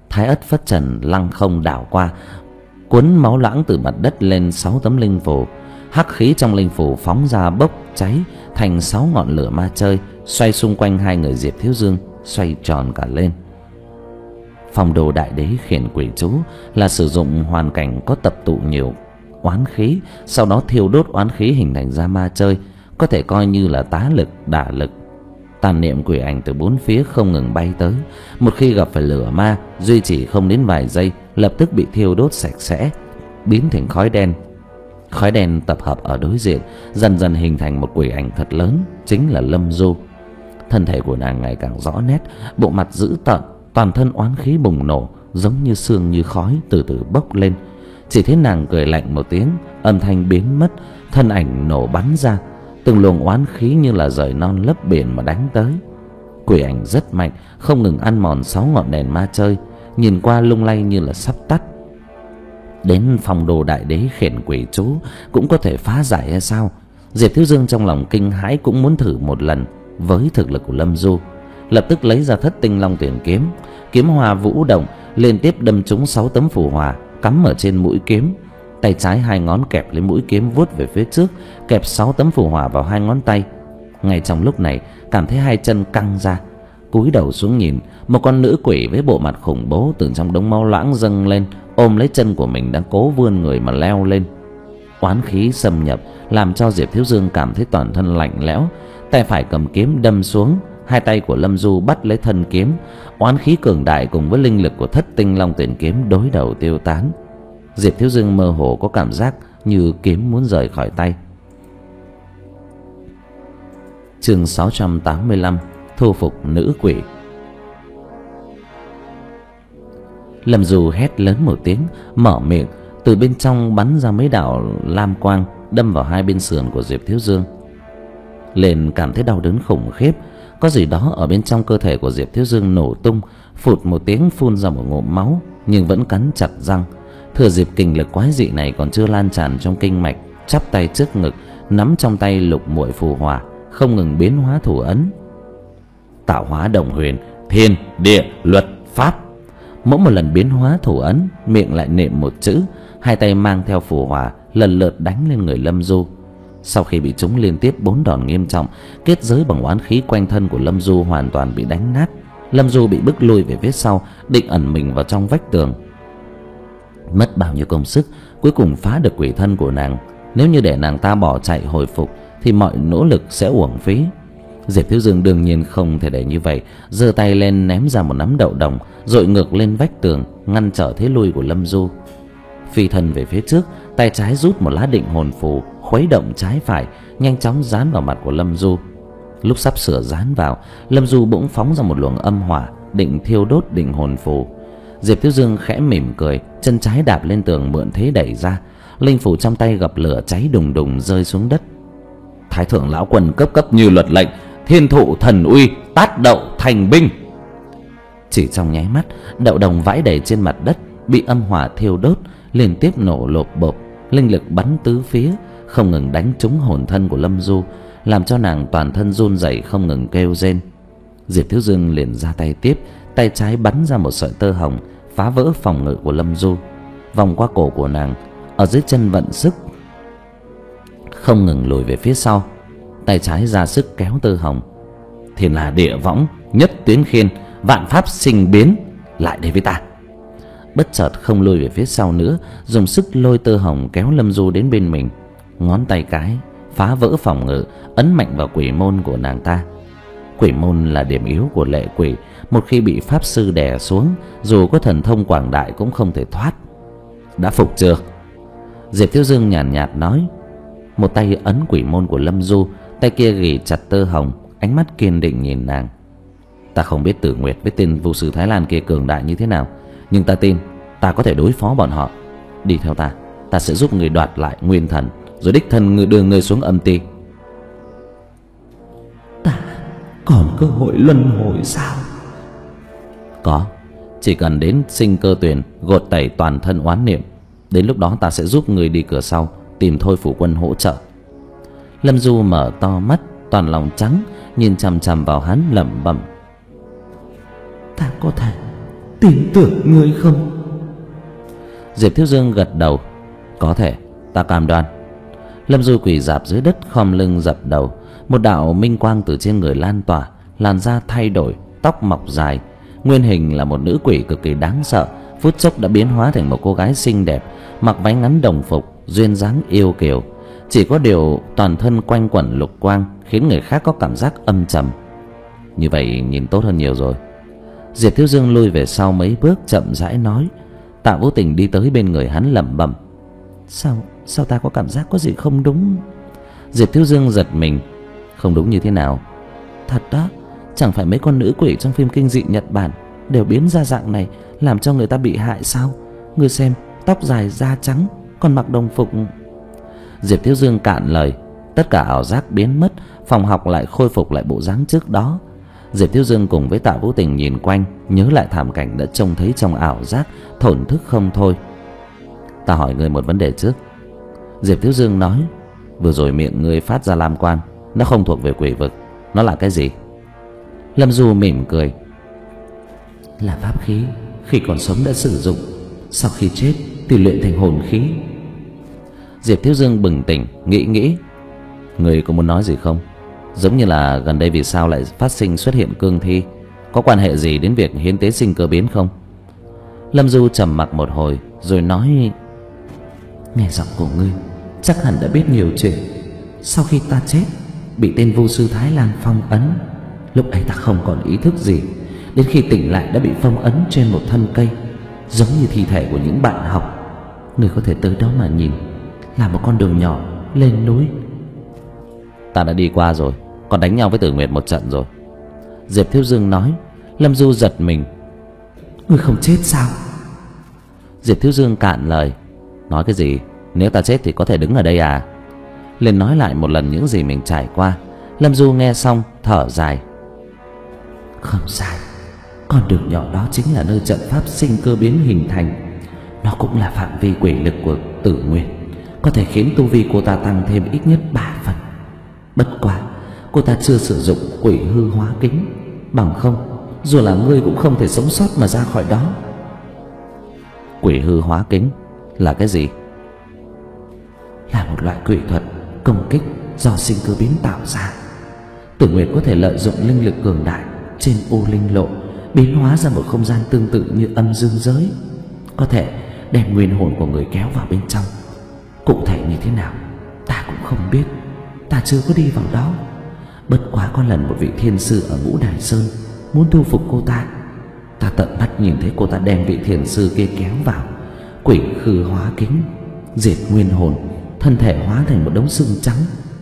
Thái ất phất trần lăng không đảo qua, cuốn máu loãng từ mặt đất lên sáu tấm linh phù. Hắc khí trong linh phù phóng ra bốc cháy thành sáu ngọn lửa ma chơi, xoay xung quanh hai người Diệp Thiếu Dương, xoay tròn cả lên. Phong đồ đại đế khiển quỷ chú là sử dụng hoàn cảnh có tập tụ nhiều oán khí, sau đó thiêu đốt oán khí hình thành ra ma chơi, có thể coi như là tá lực, đả lực. Tàn niệm quỷ ảnh từ bốn phía không ngừng bay tới, một khi gặp phải lửa ma, duy trì không đến vài giây lập tức bị thiêu đốt sạch sẽ, biến thành khói đen. Khói đen tập hợp ở đối diện, dần dần hình thành một quỷ ảnh thật lớn, chính là Lâm Du. Thân thể của nàng ngày càng rõ nét, bộ mặt dữ tợn, toàn thân oán khí bùng nổ, giống như sương như khói từ từ bốc lên. Chỉ thấy nàng cười lạnh một tiếng, âm thanh biến mất, thân ảnh nổ bắn ra, từng luồng oán khí như là rời non lấp biển mà đánh tới. Quỷ ảnh rất mạnh, không ngừng ăn mòn sáu ngọn đèn ma chơi, nhìn qua lung lay như là sắp tắt. Đến phong đồ đại đế khiển quỷ chú cũng có thể phá giải hay sao? Diệp Thiếu Dương trong lòng kinh hãi, cũng muốn thử một lần với thực lực của Lâm Du. Lập tức lấy ra thất tinh long tiền kiếm, kiếm hòa vũ động, liên tiếp đâm trúng sáu tấm phù hòa cắm ở trên mũi kiếm. Tay trái hai ngón kẹp lấy mũi kiếm vuốt về phía trước, kẹp sáu tấm phù hòa vào hai ngón tay. Ngay trong lúc này cảm thấy hai chân căng ra, cúi đầu xuống nhìn, một con nữ quỷ với bộ mặt khủng bố từ trong đống máu loãng dâng lên, ôm lấy chân của mình đang cố vươn người mà leo lên. Oán khí xâm nhập làm cho Diệp Thiếu Dương cảm thấy toàn thân lạnh lẽo, tay phải cầm kiếm đâm xuống, hai tay của Lâm Du bắt lấy thân kiếm. Oán khí cường đại cùng với linh lực của thất tinh long tiền kiếm đối đầu tiêu tán. Diệp Thiếu Dương mơ hồ có cảm giác như kiếm muốn rời khỏi tay. Chương sáu trăm tám mươi lăm, thu phục nữ quỷ. Lâm Du hét lớn một tiếng, mở miệng, từ bên trong bắn ra mấy đạo lam quang đâm vào hai bên sườn của Diệp Thiếu Dương. Liền cảm thấy đau đớn khủng khiếp, có gì đó ở bên trong cơ thể của Diệp Thiếu Dương nổ tung, phụt một tiếng phun ra một ngụm máu, nhưng vẫn cắn chặt răng. Thừa dịp kình lực quái dị này còn chưa lan tràn trong kinh mạch, chắp tay trước ngực, nắm trong tay lục muội phù hòa, không ngừng biến hóa thủ ấn. Tạo hóa đồng huyền, thiên địa luật pháp. Mỗi một lần biến hóa thủ ấn, miệng lại niệm một chữ, hai tay mang theo phù hòa lần lượt đánh lên người Lâm Du. Sau khi bị trúng liên tiếp bốn đòn nghiêm trọng, kết giới bằng oán khí quanh thân của Lâm Du hoàn toàn bị đánh nát. Lâm Du bị bức lui về phía sau, định ẩn mình vào trong vách tường. Mất bao nhiêu công sức, cuối cùng phá được quỷ thân của nàng. Nếu như để nàng ta bỏ chạy hồi phục thì mọi nỗ lực sẽ uổng phí. Diệp Thiếu Dương đương nhiên không thể để như vậy, giơ tay lên ném ra một nắm đậu đồng, dội ngược lên vách tường, ngăn trở thế lui của Lâm Du. Phi thân về phía trước, tay trái rút một lá định hồn phù, khuấy động trái phải, nhanh chóng dán vào mặt của Lâm Du. Lúc sắp sửa dán vào, Lâm Du bỗng phóng ra một luồng âm hỏa, định thiêu đốt định hồn phù. Diệp Thiếu Dương khẽ mỉm cười, chân trái đạp lên tường mượn thế đẩy ra, linh phù trong tay gặp lửa cháy đùng đùng rơi xuống đất. Thái thượng lão quân cấp cấp như luật lệnh, thiên thụ thần uy, tát đậu thành binh. Chỉ trong nháy mắt, đậu đồng vãi đầy trên mặt đất, bị âm hỏa thiêu đốt, liên tiếp nổ lộp bộp, linh lực bắn tứ phía, không ngừng đánh trúng hồn thân của Lâm Du, làm cho nàng toàn thân run rẩy không ngừng kêu rên. Diệp Thiếu Dương liền ra tay tiếp, tay trái bắn ra một sợi tơ hồng, phá vỡ phòng ngự của Lâm Du, vòng qua cổ của nàng, ở dưới chân vận sức, không ngừng lùi về phía sau. Tay trái ra sức kéo tơ hồng. Thiên là địa võng, nhất tuyến khiên, vạn pháp sinh biến, lại đây với ta. Bất chợt không lùi về phía sau nữa, dùng sức lôi tơ hồng kéo Lâm Du đến bên mình. Ngón tay cái phá vỡ phòng ngự, ấn mạnh vào quỷ môn của nàng ta. Quỷ môn là điểm yếu của lệ quỷ, một khi bị pháp sư đè xuống, dù có thần thông quảng đại cũng không thể thoát. Đã phục chưa? Diệp Thiếu Dương nhàn nhạt, nhạt nói. Một tay ấn quỷ môn của Lâm Du, tay kia ghì chặt tơ hồng, ánh mắt kiên định nhìn nàng. Ta không biết Tử Nguyệt với tên vu sư Thái Lan kia cường đại như thế nào, nhưng ta tin ta có thể đối phó bọn họ. Đi theo ta, ta sẽ giúp người đoạt lại nguyên thần, rồi đích thân người đưa người xuống âm ti. Ta còn cơ hội luân hồi sao? Có, chỉ cần đến sinh cơ tuyền gột tẩy toàn thân oán niệm. Đến lúc đó ta sẽ giúp người đi cửa sau, tìm Thôi Phủ Quân hỗ trợ. Lâm Du mở to mắt, toàn lòng trắng, nhìn chằm chằm vào hắn lẩm bẩm. Ta có thể tin tưởng ngươi không? Diệp Thiếu Dương gật đầu. Có thể, ta cam đoan. Lâm Du quỳ rạp dưới đất khom lưng dập đầu. Một đạo minh quang từ trên người lan tỏa, làn da thay đổi, tóc mọc dài. Nguyên hình là một nữ quỷ cực kỳ đáng sợ, phút chốc đã biến hóa thành một cô gái xinh đẹp, mặc váy ngắn đồng phục, duyên dáng yêu kiều. Chỉ có điều toàn thân quanh quẩn lục quang, khiến người khác có cảm giác âm trầm. Như vậy nhìn tốt hơn nhiều rồi. Diệp Thiếu Dương lui về sau mấy bước, chậm rãi nói. Tạ Vũ Tình đi tới bên người hắn lẩm bẩm: Sao, sao ta có cảm giác có gì không đúng? Diệp Thiếu Dương giật mình. Không đúng như thế nào? Thật đó, chẳng phải mấy con nữ quỷ trong phim kinh dị Nhật Bản đều biến ra dạng này, làm cho người ta bị hại sao? Ngươi xem, tóc dài da trắng, còn mặc đồng phục. Diệp Thiếu Dương cạn lời. Tất cả ảo giác biến mất, phòng học lại khôi phục lại bộ dáng trước đó. Diệp Thiếu Dương cùng với Tạ Vũ Tình nhìn quanh, nhớ lại thảm cảnh đã trông thấy trong ảo giác, thổn thức không thôi. Ta hỏi ngươi một vấn đề trước. Diệp Thiếu Dương nói. Vừa rồi miệng ngươi phát ra lam quang, nó không thuộc về quỷ vực, nó là cái gì? Lâm Du mỉm cười. Là pháp khí, khi còn sống đã sử dụng, sau khi chết thì luyện thành hồn khí. Diệp Thiếu Dương bừng tỉnh, nghĩ nghĩ. Người có muốn nói gì không? Giống như là gần đây vì sao lại phát sinh xuất hiện cương thi, có quan hệ gì đến việc hiến tế sinh cơ biến không? Lâm Du trầm mặc một hồi rồi nói. Nghe giọng của ngươi chắc hẳn đã biết nhiều chuyện. Sau khi ta chết, bị tên vô sư Thái Lan phong ấn. Lúc ấy ta không còn ý thức gì, đến khi tỉnh lại đã bị phong ấn trên một thân cây, giống như thi thể của những bạn học. Ngươi có thể tới đó mà nhìn, là một con đường nhỏ lên núi. Ta đã đi qua rồi, còn đánh nhau với Tử Nguyệt một trận rồi. Diệp Thiếu Dương nói. Lâm Du giật mình. Ngươi không chết sao? Diệp Thiếu Dương cạn lời. Nói cái gì? Nếu ta chết thì có thể đứng ở đây à? Liền nói lại một lần những gì mình trải qua. Lâm Du nghe xong thở dài. Không sai, con đường nhỏ đó chính là nơi trận pháp sinh cơ biến hình thành. Nó cũng là phạm vi quỷ lực của Tử Nguyệt, có thể khiến tu vi cô ta tăng thêm ít nhất ba phần. Bất quá cô ta chưa sử dụng quỷ hư hóa kính, bằng không dù là ngươi cũng không thể sống sót mà ra khỏi đó. Quỷ hư hóa kính là cái gì? Là một loại quỷ thuật công kích do sinh cơ biến tạo ra. Tử Nguyệt có thể lợi dụng linh lực cường đại trên U Linh Lộ, biến hóa ra một không gian tương tự như âm dương giới, có thể đem nguyên hồn của người kéo vào bên trong. Cụ thể như thế nào ta cũng không biết, ta chưa có đi vào đó. Bất quá có lần một vị thiên sư ở Ngũ Đài Sơn muốn thu phục cô ta, ta tận mắt nhìn thấy cô ta đem vị thiền sư kia kéo vào quỷ khư hóa kính, diệt nguyên hồn, thân thể hóa thành một đống xương trắng.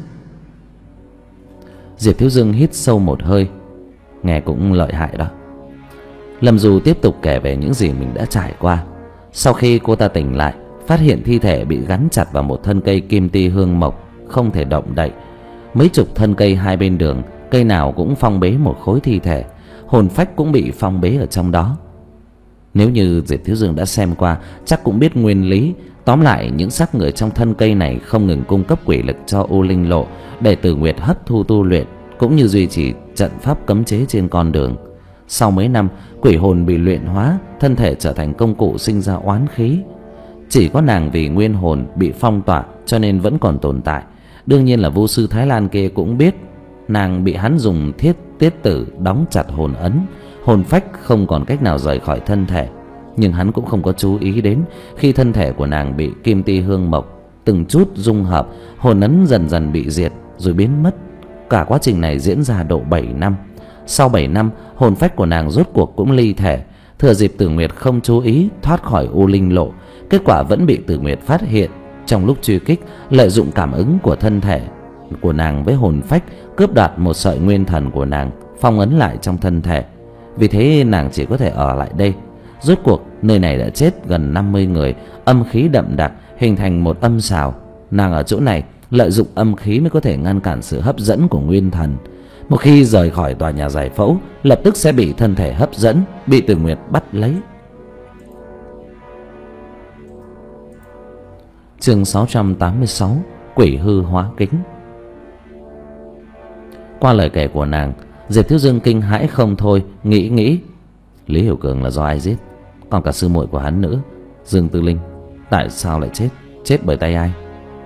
Diệp Thiếu Dương hít sâu một hơi. Nghe cũng lợi hại đó. Lâm Du tiếp tục kể về những gì mình đã trải qua. Sau khi cô ta tỉnh lại, phát hiện thi thể bị gắn chặt vào một thân cây kim ti hương mộc, không thể động đậy. Mấy chục thân cây hai bên đường, cây nào cũng phong bế một khối thi thể, hồn phách cũng bị phong bế ở trong đó. Nếu như Diệp Thiếu Dương đã xem qua, chắc cũng biết nguyên lý. Tóm lại, những xác người trong thân cây này không ngừng cung cấp quỷ lực cho U Linh Lộ để Tử Nguyệt hấp thu tu luyện, cũng như duy trì trận pháp cấm chế trên con đường. Sau mấy năm, quỷ hồn bị luyện hóa, thân thể trở thành công cụ sinh ra oán khí. Chỉ có nàng vì nguyên hồn bị phong tỏa cho nên vẫn còn tồn tại. Đương nhiên là vô sư Thái Lan kia cũng biết. Nàng bị hắn dùng thiết tiết tử đóng chặt hồn ấn, hồn phách không còn cách nào rời khỏi thân thể. Nhưng hắn cũng không có chú ý đến khi thân thể của nàng bị kim ti hương mộc từng chút dung hợp, hồn ấn dần dần bị diệt rồi biến mất. Cả quá trình này diễn ra độ bảy năm. Sau bảy năm, hồn phách của nàng rốt cuộc cũng ly thể. Thừa dịp Tử Nguyệt không chú ý thoát khỏi U Linh Lộ, kết quả vẫn bị Tử Nguyệt phát hiện. Trong lúc truy kích, lợi dụng cảm ứng của thân thể của nàng với hồn phách, cướp đoạt một sợi nguyên thần của nàng, phong ấn lại trong thân thể. Vì thế nàng chỉ có thể ở lại đây. Rốt cuộc nơi này đã chết gần năm mươi người, âm khí đậm đặc, hình thành một âm sào. Nàng ở chỗ này lợi dụng âm khí mới có thể ngăn cản sự hấp dẫn của nguyên thần. Một khi rời khỏi tòa nhà giải phẫu, lập tức sẽ bị thân thể hấp dẫn, bị Tử Nguyệt bắt lấy. Chương sáu trăm tám mươi sáu, Quỷ hư hóa kính. Qua lời kể của nàng, Diệp Thiếu Dương kinh hãi không thôi, nghĩ nghĩ Lý Hiểu Cường là do ai giết? Còn cả sư muội của hắn nữa, Dương Tư Linh, tại sao lại chết? Chết bởi tay ai?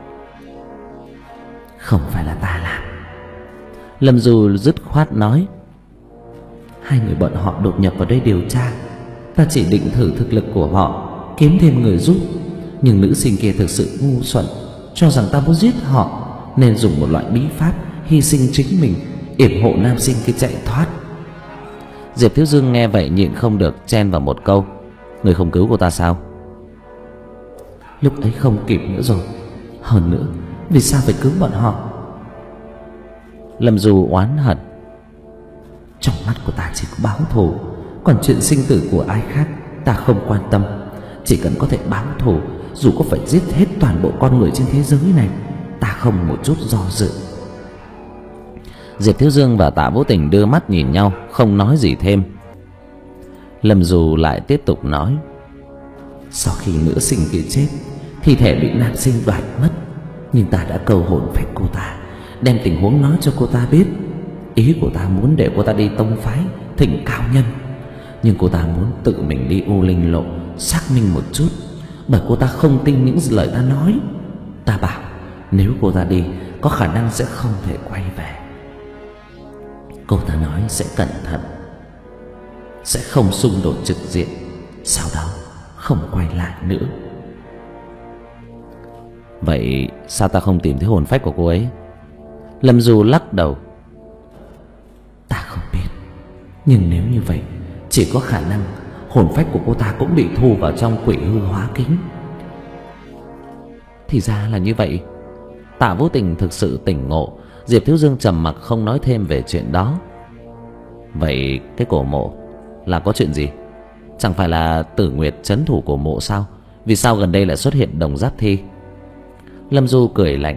Không phải là ta làm. Lâm Du dứt khoát nói. Hai người bọn họ đột nhập vào đây điều tra. Ta chỉ định thử thực lực của họ, kiếm thêm người giúp. Nhưng nữ sinh kia thực sự ngu xuẩn, cho rằng ta muốn giết họ, nên dùng một loại bí pháp hy sinh chính mình, yểm hộ nam sinh kia chạy thoát. Diệp Thiếu Dương nghe vậy nhịn không được chen vào một câu. Người không cứu cô ta sao? Lúc ấy không kịp nữa rồi. Hơn nữa, vì sao phải cứu bọn họ? Lâm Du oán hận. Trong mắt của ta chỉ có báo thù, còn chuyện sinh tử của ai khác ta không quan tâm. Chỉ cần có thể báo thù, dù có phải giết hết toàn bộ con người trên thế giới này, ta không một chút do dự. Diệp Thiếu Dương và Tạ Vũ Tình đưa mắt nhìn nhau, không nói gì thêm. Lâm Du lại tiếp tục nói. Sau khi nữ sinh kia chết, thi thể bị nam sinh đoạt mất, nhưng ta đã cầu hồn phách cô ta, đem tình huống nói cho cô ta biết. Ý của ta muốn để cô ta đi tông phái thỉnh cao nhân, nhưng cô ta muốn tự mình đi U Linh Lộ xác minh một chút, bởi cô ta không tin những lời ta nói. Ta bảo nếu cô ta đi, có khả năng sẽ không thể quay về. Cô ta nói sẽ cẩn thận, sẽ không xung đột trực diện, sau đó không quay lại nữa. Vậy sao ta không tìm thấy hồn phách của cô ấy? Lâm Du lắc đầu. Ta không biết, nhưng nếu như vậy, chỉ có khả năng hồn phách của cô ta cũng bị thu vào trong quỷ hư hóa kính. Thì ra là như vậy. Tạ Vũ Tình thực sự tỉnh ngộ. Diệp Thiếu Dương trầm mặc không nói thêm về chuyện đó. Vậy cái cổ mộ là có chuyện gì? Chẳng phải là Tử Nguyệt trấn thủ cổ mộ sao? Vì sao gần đây lại xuất hiện đồng giáp thi? Lâm Du cười lạnh.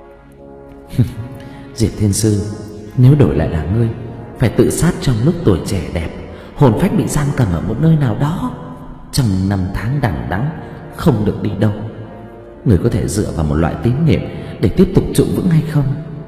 Diệp Thiên Sư, nếu đổi lại là ngươi, phải tự sát trong lúc tuổi trẻ đẹp, hồn phách bị giam cầm ở một nơi nào đó trong năm tháng đằng đẵng, không được đi đâu. Người có thể dựa vào một loại tín niệm để tiếp tục trụ vững hay không?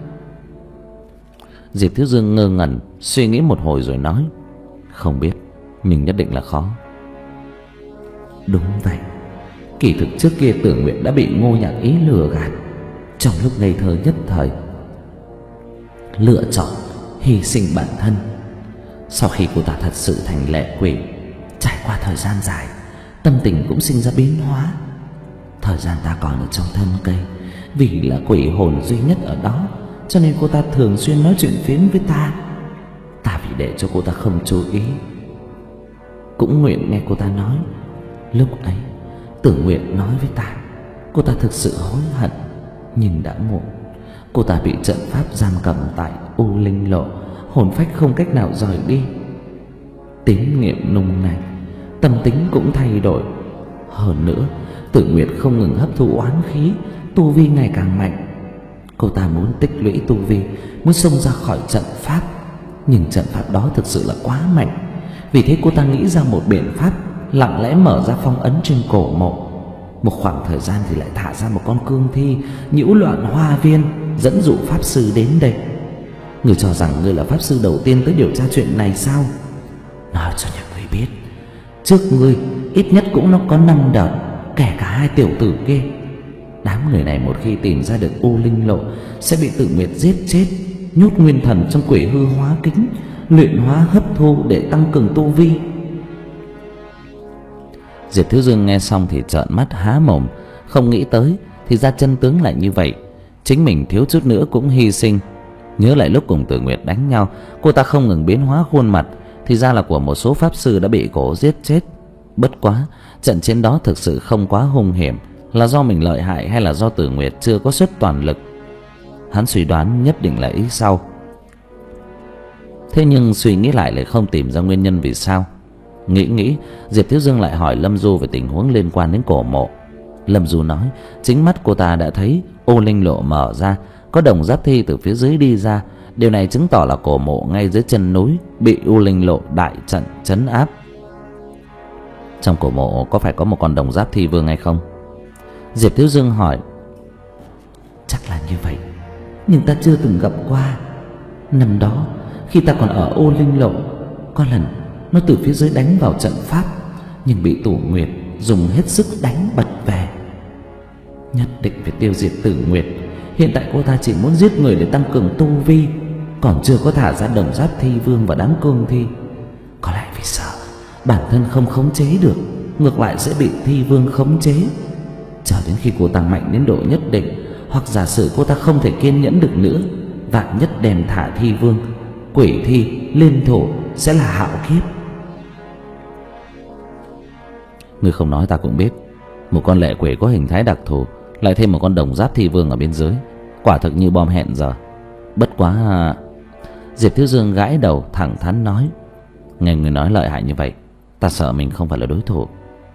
Diệp Thiếu Dương ngơ ngẩn suy nghĩ một hồi rồi nói. Không biết, nhưng nhất định là khó. Đúng vậy. Kỳ thực trước kia Tử Nguyệt đã bị Ngô Nhạc Ý lừa gạt, trong lúc ngây thơ nhất thời lựa chọn hy sinh bản thân. Sau khi cô ta thật sự thành lệ quỷ, trải qua thời gian dài, tâm tình cũng sinh ra biến hóa. Thời gian ta còn ở trong thân cây, vì là quỷ hồn duy nhất ở đó, cho nên cô ta thường xuyên nói chuyện phiếm với ta. Ta vì để cho cô ta không chú ý, cũng nguyện nghe cô ta nói. Lúc ấy Tử Nguyện nói với ta, cô ta thực sự hối hận, nhưng đã muộn. Cô ta bị trận pháp giam cầm tại U Linh Lộ, hồn phách không cách nào rời đi. Tín niệm nung này, tâm tính cũng thay đổi. Hơn nữa, Tử Nguyệt không ngừng hấp thu oán khí, tu vi ngày càng mạnh. Cô ta muốn tích lũy tu vi, muốn xông ra khỏi trận pháp, nhưng trận pháp đó thực sự là quá mạnh. Vì thế cô ta nghĩ ra một biện pháp, lặng lẽ mở ra phong ấn trên cổ mộ. Một khoảng thời gian thì lại thả ra một con cương thi nhiễu loạn hoa viên, dẫn dụ pháp sư đến đây. Ngươi cho rằng ngươi là pháp sư đầu tiên tới điều tra chuyện này sao? Nói cho nhà ngươi biết, trước ngươi ít nhất cũng nó có năm đợt, kể cả hai tiểu tử kia. Đám người này một khi tìm ra được U Linh Lộ sẽ bị Tử Nguyệt giết chết, nhốt nguyên thần trong quỷ hư hóa kính, luyện hóa hấp thu để tăng cường tu vi. Diệp Thiếu Dương nghe xong thì trợn mắt há mồm, không nghĩ tới thì ra chân tướng lại như vậy. Chính mình thiếu chút nữa cũng hy sinh. Nhớ lại lúc cùng Tử Nguyệt đánh nhau, cô ta không ngừng biến hóa khuôn mặt, thì ra là của một số pháp sư đã bị cổ giết chết. Bất quá, trận chiến đó thực sự không quá hung hiểm, là do mình lợi hại hay là do Tử Nguyệt chưa có xuất toàn lực? Hắn suy đoán nhất định là ý sau. Thế nhưng suy nghĩ lại lại không tìm ra nguyên nhân vì sao. Nghĩ nghĩ, Diệp Thiếu Dương lại hỏi Lâm Du về tình huống liên quan đến cổ mộ. Lâm Du nói chính mắt cô ta đã thấy U Linh Lộ mở ra, có đồng giáp thi từ phía dưới đi ra. Điều này chứng tỏ là cổ mộ ngay dưới chân núi bị U Linh Lộ đại trận trấn áp. Trong cổ mộ có phải có một con đồng giáp thi vương hay không? Diệp Thiếu Dương hỏi. Chắc là như vậy, nhưng ta chưa từng gặp qua. Năm đó khi ta còn ở U Linh Lộ, có lần nó từ phía dưới đánh vào trận pháp, nhưng bị Tử Nguyệt dùng hết sức đánh bật về. Nhất định phải tiêu diệt Tử Nguyệt. Hiện tại cô ta chỉ muốn giết người để tăng cường tu vi, còn chưa có thả ra Đồng Giáp Thi Vương và đám cương thi. Có lẽ vì sợ bản thân không khống chế được, ngược lại sẽ bị Thi Vương khống chế. Chờ đến khi cô ta mạnh đến độ nhất định, hoặc giả sử cô ta không thể kiên nhẫn được nữa, vạn nhất đem thả Thi Vương, quỷ thi liên thủ sẽ là hạo kiếp. Ngươi không nói ta cũng biết, một con lệ quỷ có hình thái đặc thù, lại thêm một con Đồng Giáp Thi Vương ở bên dưới, quả thực như bom hẹn giờ. Bất quá... Diệp Thiếu Dương gãi đầu thẳng thắn nói, nghe người nói lợi hại như vậy, ta sợ mình không phải là đối thủ.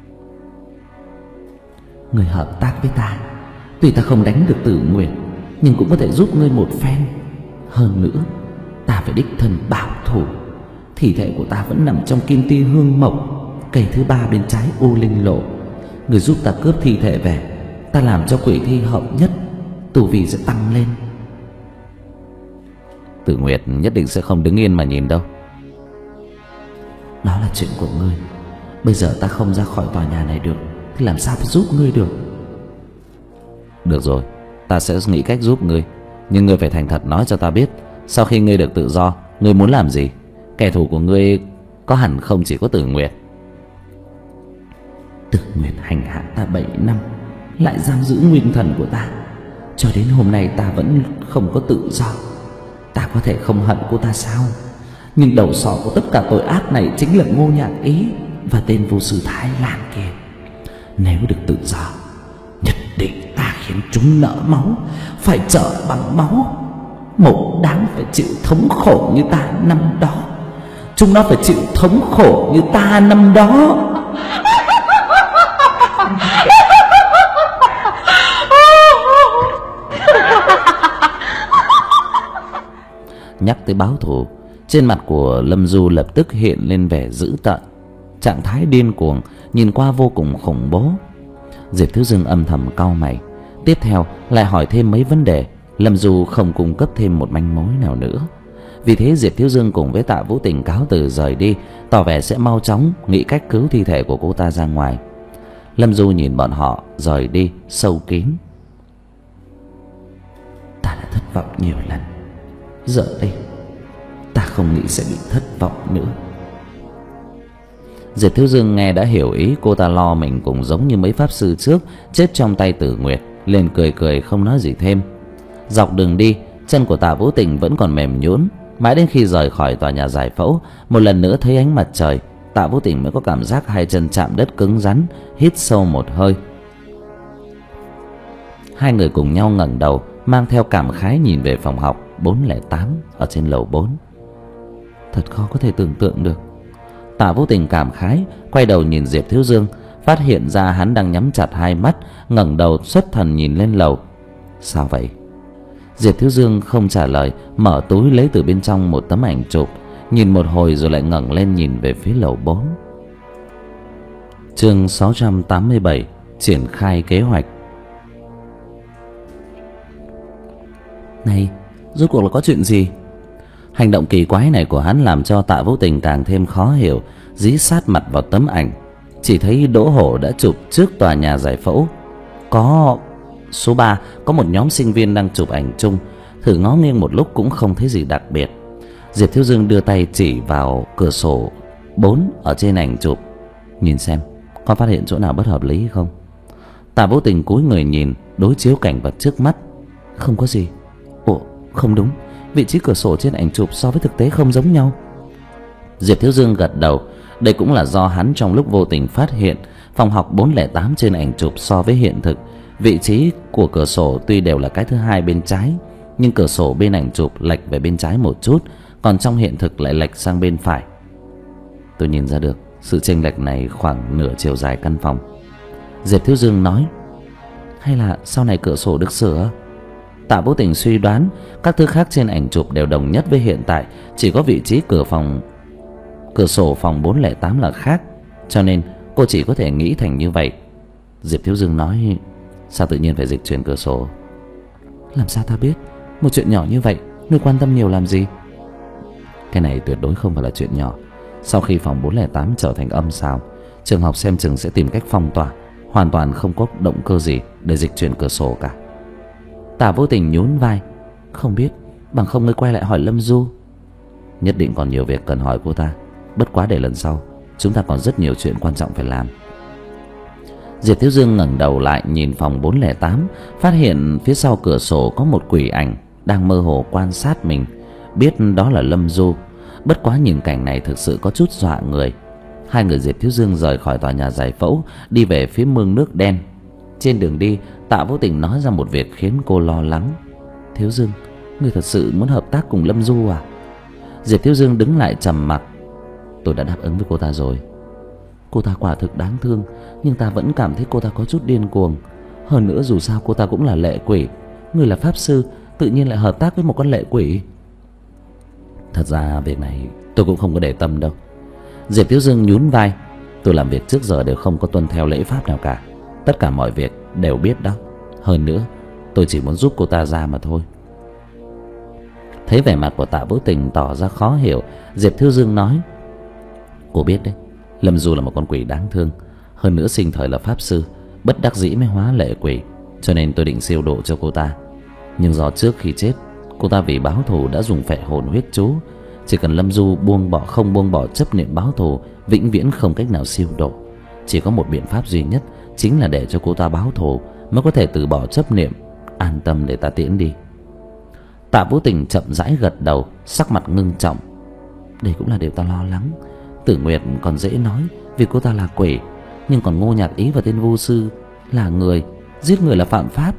Người hợp tác với ta, tuy ta không đánh được Tử Nguyệt, nhưng cũng có thể giúp ngươi một phen. Hơn nữa, ta phải đích thân bảo thủ. Thi thể của ta vẫn nằm trong Kim Ti Hương Mộc, cây thứ ba bên trái U Linh Lộ. Người giúp ta cướp thi thể về, ta làm cho quỷ thi hợp nhất, tu vi sẽ tăng lên. Tử Nguyệt nhất định sẽ không đứng yên mà nhìn đâu. Đó là chuyện của ngươi. Bây giờ ta không ra khỏi tòa nhà này được, thì làm sao giúp ngươi được? Được rồi, ta sẽ nghĩ cách giúp ngươi, nhưng ngươi phải thành thật nói cho ta biết, sau khi ngươi được tự do, ngươi muốn làm gì? Kẻ thù của ngươi có hẳn không chỉ có Tử Nguyệt. Tử Nguyệt hành hạ ta bảy năm, lại giam giữ nguyên thần của ta, cho đến hôm nay ta vẫn không có tự do. Ta có thể không hận cô ta sao? Nhưng đầu sỏ của tất cả tội ác này chính là Ngô Nhạc Ý và tên vô sư Thái Lan kia. Nếu được tự do, nhất định ta khiến chúng nợ máu, phải trợ bằng máu. Một đáng phải chịu thống khổ như ta năm đó. Chúng nó phải chịu thống khổ như ta năm đó. Nhắc tới báo thù, trên mặt của Lâm Du lập tức hiện lên vẻ dữ tợn, trạng thái điên cuồng, nhìn qua vô cùng khủng bố. Diệp Thiếu Dương âm thầm cau mày, tiếp theo lại hỏi thêm mấy vấn đề. Lâm Du không cung cấp thêm một manh mối nào nữa. Vì thế Diệp Thiếu Dương cùng với Tạ Vũ Tình cáo từ rời đi, tỏ vẻ sẽ mau chóng nghĩ cách cứu thi thể của cô ta ra ngoài. Lâm Du nhìn bọn họ rời đi sâu kín. Ta đã thất vọng nhiều lần, giờ đây ta không nghĩ sẽ bị thất vọng nữa. Diệp Thiếu Dương nghe đã hiểu ý cô ta lo mình cũng giống như mấy pháp sư trước chết trong tay Tử Nguyệt, liền cười cười không nói gì thêm. Dọc đường đi, chân của Tạ Vũ Tình vẫn còn mềm nhũn, mãi đến khi rời khỏi tòa nhà giải phẫu, một lần nữa thấy ánh mặt trời, Tạ Vũ Tình mới có cảm giác hai chân chạm đất cứng rắn, hít sâu một hơi. Hai người cùng nhau ngẩng đầu, mang theo cảm khái nhìn về phòng học bốn không tám ở trên lầu bốn. Thật khó có thể tưởng tượng được. Tạ Vũ Tình cảm khái, quay đầu nhìn Diệp Thiếu Dương, phát hiện ra hắn đang nhắm chặt hai mắt, ngẩng đầu xuất thần nhìn lên lầu. Sao vậy? Diệp Thiếu Dương không trả lời, mở túi lấy từ bên trong một tấm ảnh chụp, nhìn một hồi rồi lại ngẩng lên nhìn về phía lầu bốn. Chương sáu trăm tám mươi bảy, triển khai kế hoạch. Này, rốt cuộc là có chuyện gì? Hành động kỳ quái này của hắn làm cho Tạ Vũ Tình càng thêm khó hiểu, dí sát mặt vào tấm ảnh. Chỉ thấy Đỗ Hổ đã chụp trước tòa nhà giải phẫu. Có số ba, có một nhóm sinh viên đang chụp ảnh chung. Thử ngó nghiêng một lúc cũng không thấy gì đặc biệt. Diệp Thiếu Dương đưa tay chỉ vào cửa sổ bốn ở trên ảnh chụp, nhìn xem có phát hiện chỗ nào bất hợp lý không. Tạ Vũ Tình cúi người nhìn, đối chiếu cảnh vật trước mắt. Không có gì. Ồ, không đúng, vị trí cửa sổ trên ảnh chụp so với thực tế không giống nhau. Diệp Thiếu Dương gật đầu. Đây cũng là do hắn trong lúc vô tình phát hiện phòng học bốn không tám trên ảnh chụp so với hiện thực, vị trí của cửa sổ tuy đều là cái thứ hai bên trái, nhưng cửa sổ bên ảnh chụp lệch về bên trái một chút, còn trong hiện thực lại lệch sang bên phải. Tôi nhìn ra được sự chênh lệch này khoảng nửa chiều dài căn phòng. Diệp Thiếu Dương nói. Hay là sau này cửa sổ được sửa? Tạ Vũ Tình suy đoán các thứ khác trên ảnh chụp đều đồng nhất với hiện tại, chỉ có vị trí cửa phòng cửa sổ phòng bốn không tám là khác, cho nên cô chỉ có thể nghĩ thành như vậy. Diệp Thiếu Dương nói. Sao tự nhiên phải dịch chuyển cửa sổ? Làm sao ta biết? Một chuyện nhỏ như vậy, ngươi quan tâm nhiều làm gì? Cái này tuyệt đối không phải là chuyện nhỏ. Sau khi phòng bốn không tám trở thành âm xào, trường học xem chừng sẽ tìm cách phong tỏa, hoàn toàn không có động cơ gì để dịch chuyển cửa sổ cả. Tả Vô Tình nhún vai. Không biết, bằng không ngươi quay lại hỏi Lâm Du. Nhất định còn nhiều việc cần hỏi cô ta, bất quá để lần sau, chúng ta còn rất nhiều chuyện quan trọng phải làm. Diệp Thiếu Dương ngẩng đầu lại nhìn phòng bốn không tám, phát hiện phía sau cửa sổ có một quỷ ảnh đang mơ hồ quan sát mình, biết đó là Lâm Du. Bất quá nhìn cảnh này thực sự có chút dọa người. Hai người Diệp Thiếu Dương rời khỏi tòa nhà giải phẫu, đi về phía mương nước đen. Trên đường đi, Tạ Vô Tình nói ra một việc khiến cô lo lắng. Thiếu Dương, ngươi thật sự muốn hợp tác cùng Lâm Du à? Diệp Thiếu Dương đứng lại trầm mặc. Tôi đã đáp ứng với cô ta rồi. Cô ta quả thực đáng thương, nhưng ta vẫn cảm thấy cô ta có chút điên cuồng. Hơn nữa dù sao cô ta cũng là lệ quỷ. Ngươi là pháp sư, tự nhiên lại hợp tác với một con lệ quỷ. Thật ra việc này tôi cũng không có để tâm đâu. Diệp Thiếu Dương nhún vai. Tôi làm việc trước giờ đều không có tuân theo lễ pháp nào cả. Tất cả mọi việc đều biết đó. Hơn nữa tôi chỉ muốn giúp cô ta ra mà thôi. Thấy vẻ mặt của Tạ Vô Tình tỏ ra khó hiểu, Diệp Thiếu Dương nói. Cô biết đấy, Lâm Du là một con quỷ đáng thương. Hơn nữa sinh thời là pháp sư, bất đắc dĩ mới hóa lệ quỷ, cho nên tôi định siêu độ cho cô ta. Nhưng do trước khi chết, cô ta vì báo thù đã dùng phệ hồn huyết chú. Chỉ cần Lâm Du buông bỏ không buông bỏ chấp niệm báo thù, vĩnh viễn không cách nào siêu độ. Chỉ có một biện pháp duy nhất, chính là để cho cô ta báo thù mới có thể từ bỏ chấp niệm. An tâm để ta tiễn đi. Tạ Vô Tình chậm rãi gật đầu, sắc mặt ngưng trọng. Đây cũng là điều ta lo lắng. Tử Nguyệt còn dễ nói vì cô ta là quỷ, nhưng còn Ngô Nhạc Ý và tên Vu Sư là người, giết người là phạm pháp.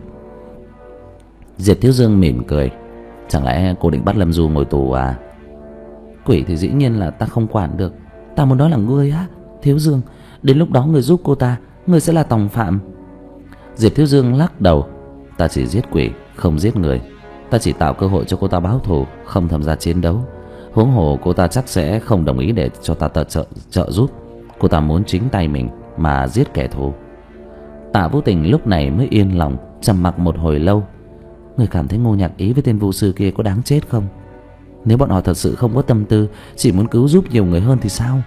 Diệp Thiếu Dương mỉm cười. Chẳng lẽ cô định bắt Lâm Du ngồi tù à? Quỷ thì dĩ nhiên là ta không quản được. Ta muốn nói là ngươi á, Thiếu Dương. Đến lúc đó người giúp cô ta, người sẽ là tòng phạm. Diệp Thiếu Dương lắc đầu. Ta chỉ giết quỷ, không giết người. Ta chỉ tạo cơ hội cho cô ta báo thù, không tham gia chiến đấu. Huống hồ cô ta chắc sẽ không đồng ý để cho ta tờ trợ, trợ giúp. Cô ta muốn chính tay mình mà giết kẻ thù. Tạ Vô Tình lúc này mới yên lòng, trầm mặc một hồi lâu. Người cảm thấy Ngô Nhạc Ý với tên Vu Sư kia có đáng chết không? Nếu bọn họ thật sự không có tâm tư, chỉ muốn cứu giúp nhiều người hơn thì sao?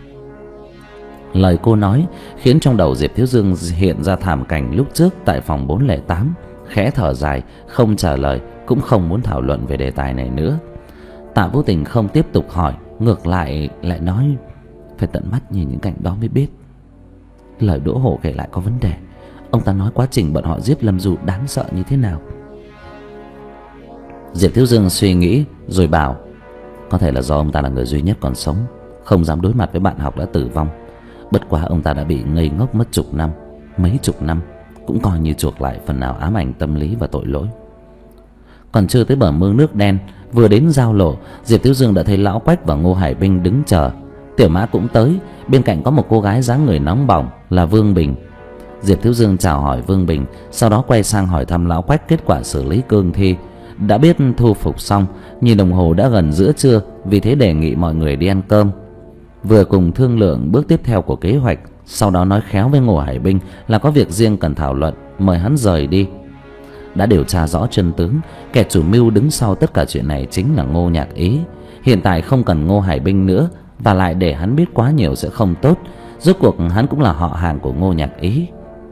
Lời cô nói khiến trong đầu Diệp Thiếu Dương hiện ra thảm cảnh lúc trước tại phòng bốn không tám. Khẽ thở dài, không trả lời, cũng không muốn thảo luận về đề tài này nữa. Tạ Vô Tình không tiếp tục hỏi, ngược lại lại nói. Phải tận mắt nhìn những cảnh đó mới biết. Lời Đỗ Hổ kể lại có vấn đề. Ông ta nói quá trình bọn họ giết Lâm Du đáng sợ như thế nào. Diệp Thiếu Dương suy nghĩ rồi bảo. Có thể là do ông ta là người duy nhất còn sống, không dám đối mặt với bạn học đã tử vong. Bất quá ông ta đã bị ngây ngốc mất chục năm, mấy chục năm, cũng coi như chuộc lại phần nào ám ảnh tâm lý và tội lỗi. Còn chưa tới bờ mương nước đen, vừa đến giao lộ, Diệp Thiếu Dương đã thấy Lão Quách và Ngô Hải Binh đứng chờ. Tiểu Mã cũng tới, bên cạnh có một cô gái dáng người nóng bỏng là Vương Bình. Diệp Thiếu Dương chào hỏi Vương Bình, sau đó quay sang hỏi thăm Lão Quách kết quả xử lý cương thi. Đã biết thu phục xong, nhìn đồng hồ đã gần giữa trưa, vì thế đề nghị mọi người đi ăn cơm. Vừa cùng thương lượng bước tiếp theo của kế hoạch, sau đó nói khéo với Ngô Hải Binh là có việc riêng cần thảo luận, mời hắn rời đi. Đã điều tra rõ chân tướng, kẻ chủ mưu đứng sau tất cả chuyện này chính là Ngô Nhạc Ý. Hiện tại không cần Ngô Hải Binh nữa, và lại để hắn biết quá nhiều sẽ không tốt. Rốt cuộc hắn cũng là họ hàng của Ngô Nhạc Ý.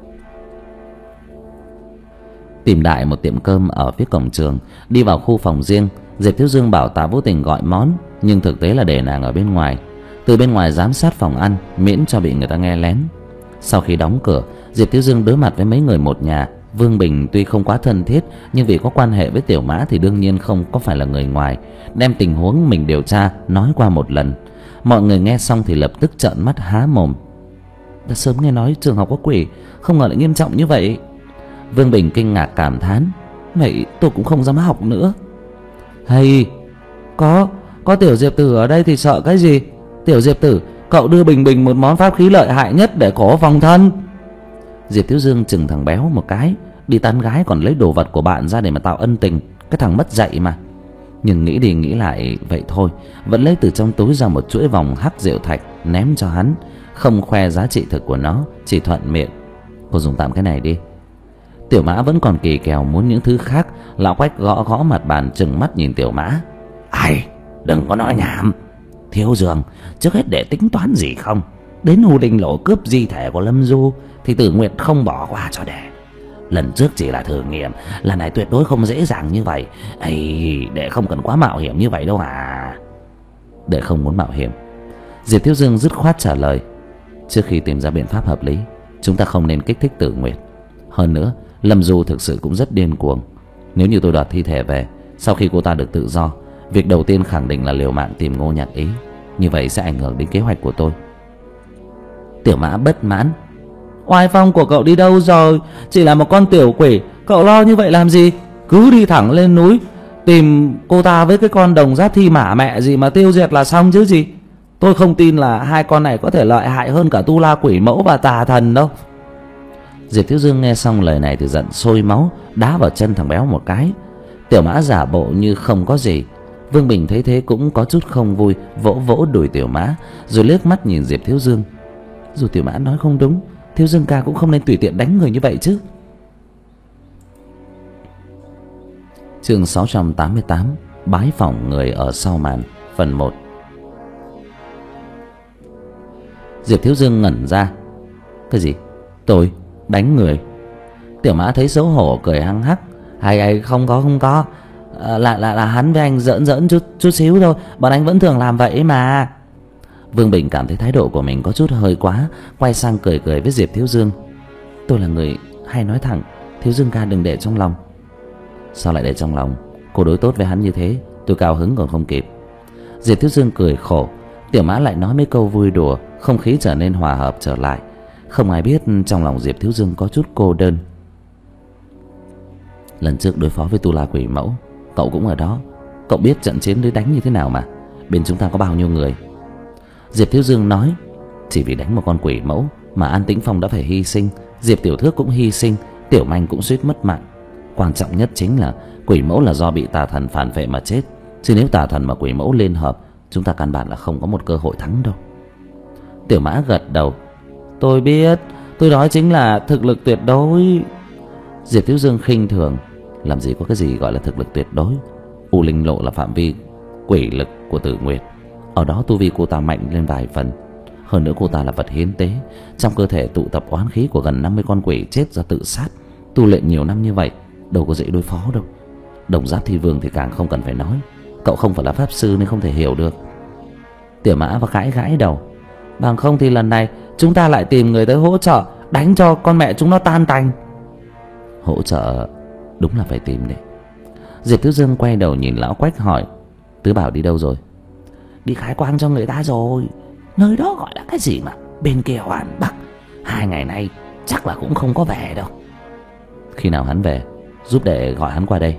Tìm đại một tiệm cơm ở phía cổng trường, đi vào khu phòng riêng. Diệp Thiếu Dương bảo Tạ Vô Tình gọi món, nhưng thực tế là để nàng ở bên ngoài, từ bên ngoài giám sát phòng ăn, miễn cho bị người ta nghe lén. Sau khi đóng cửa, Diệp Thiếu Dương đối mặt với mấy người một nhà. Vương Bình tuy không quá thân thiết, nhưng vì có quan hệ với Tiểu Mã thì đương nhiên không có phải là người ngoài, đem tình huống mình điều tra nói qua một lần. Mọi người nghe xong thì lập tức trợn mắt há mồm. Đã sớm nghe nói trường học có quỷ, không ngờ lại nghiêm trọng như vậy. Vương Bình kinh ngạc cảm thán. Vậy tôi cũng không dám học nữa. Hay, có có Tiểu Diệp Tử ở đây thì sợ cái gì? Tiểu Diệp Tử, cậu đưa Bình Bình một món pháp khí lợi hại nhất để có phòng thân. Diệp Thiếu Dương chừng thằng béo một cái. Đi tán gái còn lấy đồ vật của bạn ra để mà tạo ân tình, cái thằng mất dạy mà. Nhưng nghĩ đi nghĩ lại vậy thôi, vẫn lấy từ trong túi ra một chuỗi vòng hắc diệu thạch ném cho hắn, không khoe giá trị thực của nó, chỉ thuận miệng. Cô dùng tạm cái này đi. Tiểu Mã vẫn còn kỳ kèo muốn những thứ khác. Lão Quách gõ gõ mặt bàn trừng mắt nhìn Tiểu Mã. Ai, đừng có nói nhảm. Thiếu Dương, trước hết để tính toán gì không? Đến U Linh Lộ cướp di thể của Lâm Du thì Tử Nguyệt không bỏ qua cho đệ. Lần trước chỉ là thử nghiệm, lần này tuyệt đối không dễ dàng như vậy. Ây, đệ không cần quá mạo hiểm như vậy đâu à. Đệ không muốn mạo hiểm. Diệp Thiếu Dương dứt khoát trả lời. Trước khi tìm ra biện pháp hợp lý, chúng ta không nên kích thích Tử Nguyệt. Hơn nữa, Lâm Du thực sự cũng rất điên cuồng. Nếu như tôi đoạt thi thể về, sau khi cô ta được tự do, việc đầu tiên khẳng định là liều mạng tìm Ngô Nhạc Ý. Như vậy sẽ ảnh hưởng đến kế hoạch của tôi. Tiểu Mã bất mãn. Oai phong của cậu đi đâu rồi? Chỉ là một con tiểu quỷ, cậu lo như vậy làm gì? Cứ đi thẳng lên núi tìm cô ta với cái con đồng giáp thi mả mẹ gì mà tiêu diệt là xong chứ gì. Tôi không tin là hai con này có thể lợi hại hơn cả Tu La Quỷ Mẫu và Tà Thần đâu. Diệp Thiếu Dương nghe xong lời này thì giận sôi máu, đá vào chân thằng béo một cái. Tiểu Mã giả bộ như không có gì. Vương Bình thấy thế cũng có chút không vui, vỗ vỗ đùi Tiểu Mã, rồi liếc mắt nhìn Diệp Thiếu Dương. Dù Tiểu Mã nói không đúng, Thiếu Dương ca cũng không nên tùy tiện đánh người như vậy chứ. Chương sáu trăm tám mươi tám, bái phỏng người ở sau màn, phần một. Diệp Thiếu Dương ngẩn ra. Cái gì? Tôi đánh người? Tiểu Mã thấy xấu hổ cười hăng hắc. Hay hay không có không có à, là là là hắn với anh giỡn giỡn chút chút xíu thôi, bọn anh vẫn thường làm vậy mà. Vương Bình cảm thấy thái độ của mình có chút hơi quá, quay sang cười cười với Diệp Thiếu Dương. Tôi là người hay nói thẳng, Thiếu Dương ca đừng để trong lòng. Sao lại để trong lòng? Cô đối tốt với hắn như thế, tôi cao hứng còn không kịp. Diệp Thiếu Dương cười khổ. Tiểu Mã lại nói mấy câu vui đùa, không khí trở nên hòa hợp trở lại. Không ai biết trong lòng Diệp Thiếu Dương có chút cô đơn. Lần trước đối phó với Tu La Quỷ Mẫu, cậu cũng ở đó. Cậu biết trận chiến đối đánh như thế nào mà. Bên chúng ta có bao nhiêu người? Diệp Thiếu Dương nói. Chỉ vì đánh một con quỷ mẫu mà An Tĩnh Phong đã phải hy sinh, Diệp Tiểu Thước cũng hy sinh, Tiểu Manh cũng suýt mất mạng. Quan trọng nhất chính là quỷ mẫu là do bị tà thần phản vệ mà chết. Chứ nếu tà thần và quỷ mẫu liên hợp, chúng ta căn bản là không có một cơ hội thắng đâu. Tiểu Mã gật đầu. Tôi biết, tôi nói chính là thực lực tuyệt đối. Diệp Thiếu Dương khinh thường. Làm gì có cái gì gọi là thực lực tuyệt đối. U Linh Lộ là phạm vi quỷ lực của Tử Nguyệt. Ở đó tu vi cô ta mạnh lên vài phần. Hơn nữa cô ta là vật hiến tế, trong cơ thể tụ tập oán khí của gần năm mươi con quỷ chết do tự sát. Tu luyện nhiều năm như vậy, đâu có dễ đối phó đâu. Đồng Giáp Thi Vương thì càng không cần phải nói. Cậu không phải là pháp sư nên không thể hiểu được. Tiểu Mã và gãi gãi đầu. Bằng không thì lần này chúng ta lại tìm người tới hỗ trợ, đánh cho con mẹ chúng nó tan tành. Hỗ trợ đúng là phải tìm đấy. Diệp Thiếu Dương quay đầu nhìn Lão Quách hỏi. Tứ Bảo đi đâu rồi? Đi khai quang cho người ta rồi. Nơi đó gọi là cái gì mà bên kia Hoàn Bắc. Hai ngày nay chắc là cũng không có về đâu. Khi nào hắn về, giúp để gọi hắn qua đây.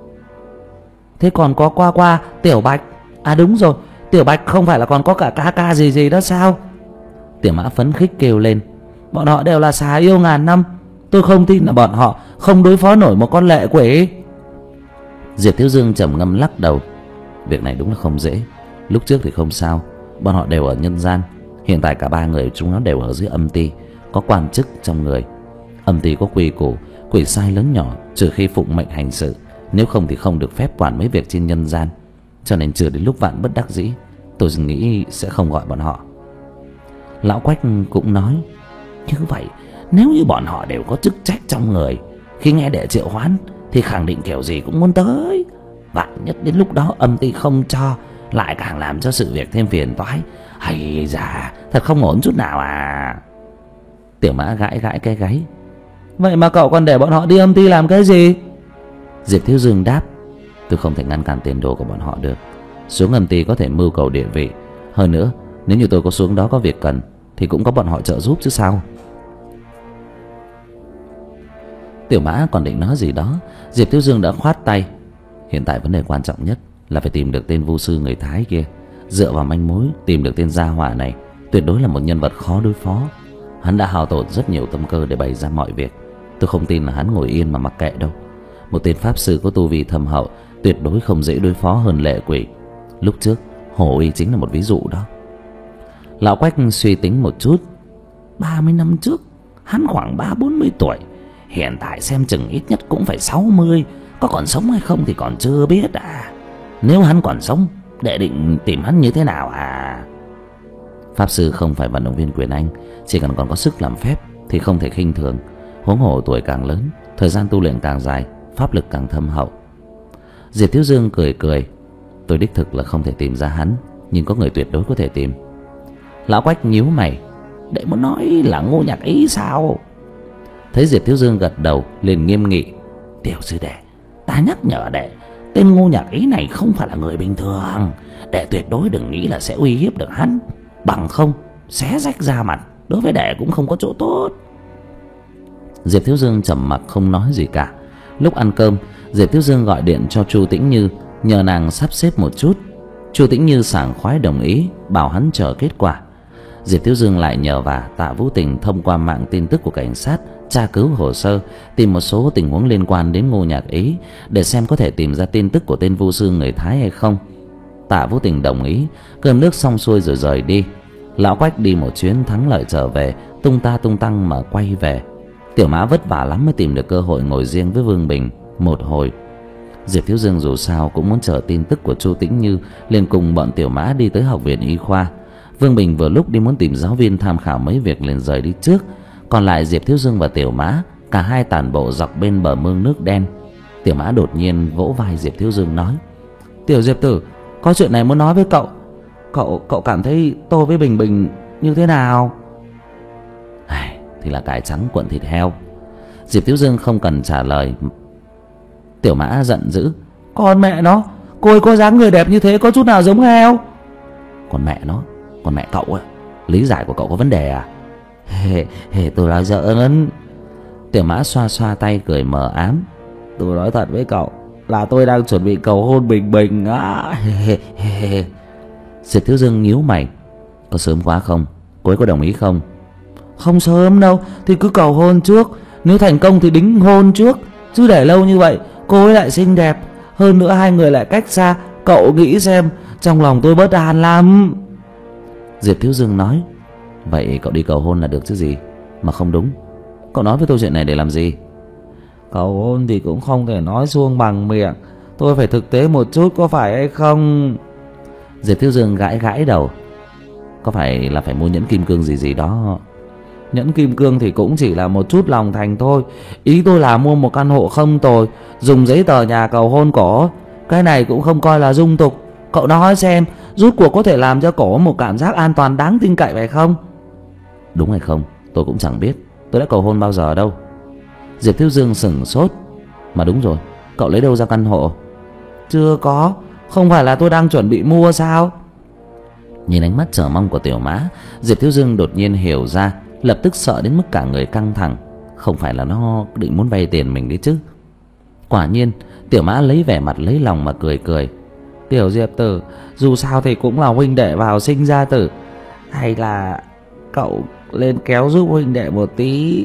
Thế còn có qua qua Tiểu Bạch. À đúng rồi, Tiểu Bạch không phải là còn có cả ca ca gì gì đó sao? Tiểu Mã phấn khích kêu lên. Bọn họ đều là xà yêu ngàn năm, tôi không tin là bọn họ không đối phó nổi một con lệ quỷ. Diệp Thiếu Dương trầm ngâm lắc đầu. Việc này đúng là không dễ. Lúc trước thì không sao, bọn họ đều ở nhân gian. Hiện tại cả ba người chúng nó đều ở dưới âm ty, có quan chức trong người. Âm ty có quy củ, quỷ sai lớn nhỏ trừ khi phụng mệnh hành sự, nếu không thì không được phép quản mấy việc trên nhân gian. Cho nên chưa đến lúc vạn bất đắc dĩ, tôi nghĩ sẽ không gọi bọn họ. Lão Quách cũng nói. Như vậy nếu như bọn họ đều có chức trách trong người, khi nghe đệ triệu hoán thì khẳng định kiểu gì cũng muốn tới. Vạn nhất đến lúc đó âm ty không cho, lại càng làm cho sự việc thêm phiền toái. Hay da, thật không ổn chút nào à. Tiểu Mã gãi gãi cái gáy. Vậy mà cậu còn để bọn họ đi âm ty làm cái gì? Diệp Thiếu Dương đáp. Tôi không thể ngăn cản tiền đồ của bọn họ được. Xuống âm ty có thể mưu cầu địa vị. Hơn nữa, nếu như tôi có xuống đó có việc cần thì cũng có bọn họ trợ giúp chứ sao. Tiểu Mã còn định nói gì đó, Diệp Thiếu Dương đã khoát tay. Hiện tại vấn đề quan trọng nhất là phải tìm được tên vu sư người Thái kia. Dựa vào manh mối tìm được tên gia hỏa này, tuyệt đối là một nhân vật khó đối phó. Hắn đã hao tổn rất nhiều tâm cơ để bày ra mọi việc. Tôi không tin là hắn ngồi yên mà mặc kệ đâu. Một tên pháp sư có tu vi thâm hậu tuyệt đối không dễ đối phó hơn lệ quỷ. Lúc trước Hồ Y chính là một ví dụ đó. Lão Quách suy tính một chút. Ba mươi năm trước hắn khoảng ba bốn mươi tuổi, hiện tại xem chừng ít nhất cũng phải sáu mươi. Có còn sống hay không thì còn chưa biết à. Nếu hắn còn sống, đệ định tìm hắn như thế nào à? Pháp sư không phải vận động viên quyền Anh, chỉ cần còn có sức làm phép thì không thể khinh thường. Huống hồ tuổi càng lớn, thời gian tu luyện càng dài, pháp lực càng thâm hậu. Diệp Thiếu Dương cười cười. Tôi đích thực là không thể tìm ra hắn, nhưng có người tuyệt đối có thể tìm. Lão Quách nhíu mày. Đệ muốn nói là Ngô Nhạc Ý sao? Thấy Diệp Thiếu Dương gật đầu, liền nghiêm nghị. Tiểu sư đệ, ta nhắc nhở đệ, tên Ngô Nhạc Ý này không phải là người bình thường. Đệ tuyệt đối đừng nghĩ là sẽ uy hiếp được hắn, bằng không xé rách da mặt, đối với đệ cũng không có chỗ tốt. Diệp Thiếu Dương trầm mặc không nói gì cả. Lúc ăn cơm, Diệp Thiếu Dương gọi điện cho Chu Tĩnh Như, nhờ nàng sắp xếp một chút. Chu Tĩnh Như sảng khoái đồng ý, bảo hắn chờ kết quả. Diệp Thiếu Dương lại nhờ vả Tạ Vũ Tình thông qua mạng tin tức của cảnh sát tra cứu hồ sơ, tìm một số tình huống liên quan đến Ngô Nhạc Ý, để xem có thể tìm ra tin tức của tên vu sư người Thái hay không. Tạ Vũ Tình đồng ý. Cơm nước xong xuôi rồi rời đi. Lão Quách đi một chuyến thắng lợi trở về, tung ta tung tăng mà quay về. Tiểu Mã vất vả lắm mới tìm được cơ hội ngồi riêng với Vương Bình một hồi. Diệp Thiếu Dương dù sao cũng muốn chờ tin tức của Chu Tĩnh Như, liền cùng bọn Tiểu Mã đi tới học viện y khoa. Vương Bình vừa lúc đi muốn tìm giáo viên tham khảo mấy việc liền rời đi trước. Còn lại Diệp Thiếu Dương và Tiểu Mã, cả hai tản bộ dọc bên bờ mương nước đen. Tiểu Mã đột nhiên vỗ vai Diệp Thiếu Dương nói: Tiểu Diệp tử, có chuyện này muốn nói với cậu. Cậu cậu cảm thấy tôi với Bình Bình như thế nào? Ai, thì là cải trắng cuộn thịt heo. Diệp Thiếu Dương không cần trả lời. Tiểu Mã giận dữ: Con mẹ nó, cô ấy có dáng người đẹp như thế có chút nào giống heo? Con mẹ nó, con mẹ cậu á, lý giải của cậu có vấn đề à? Hề, hề tôi nói giỡn. Tiểu Mã xoa xoa tay cười mờ ám. Tôi nói thật với cậu là tôi đang chuẩn bị cầu hôn Bình Bình á. Diệp Thiếu Dương nhíu mày: Có sớm quá không? Cô ấy có đồng ý không? Không sớm đâu, thì cứ cầu hôn trước, nếu thành công thì đính hôn trước. Chứ để lâu như vậy, cô ấy lại xinh đẹp, hơn nữa hai người lại cách xa, cậu nghĩ xem, trong lòng tôi bất an lắm. Diệp Thiếu Dương nói: Vậy cậu đi cầu hôn là được chứ gì. Mà không đúng, cậu nói với tôi chuyện này để làm gì? Cầu hôn thì cũng không thể nói suông bằng miệng, tôi phải thực tế một chút, có phải hay không? Diệp Thiếu Dương gãi gãi đầu. Có phải là phải mua nhẫn kim cương gì gì đó? Nhẫn kim cương thì cũng chỉ là một chút lòng thành thôi. Ý tôi là mua một căn hộ không tồi, dùng giấy tờ nhà cầu hôn cổ. Cái này cũng không coi là dung tục. Cậu nói xem, rút cuộc có thể làm cho cổ một cảm giác an toàn đáng tin cậy phải không? Đúng hay không tôi cũng chẳng biết, tôi đã cầu hôn bao giờ đâu. Diệp Thiếu Dương sửng sốt. Mà đúng rồi, cậu lấy đâu ra căn hộ? Chưa có, không phải là tôi đang chuẩn bị mua sao? Nhìn ánh mắt chờ mong của Tiểu Mã, Diệp Thiếu Dương đột nhiên hiểu ra, lập tức sợ đến mức cả người căng thẳng. Không phải là nó định muốn vay tiền mình đấy chứ? Quả nhiên Tiểu Mã lấy vẻ mặt lấy lòng mà cười cười. Tiểu Diệp tử, dù sao thì cũng là huynh đệ vào sinh ra tử, hay là cậu lên kéo giúp huynh đệ một tí.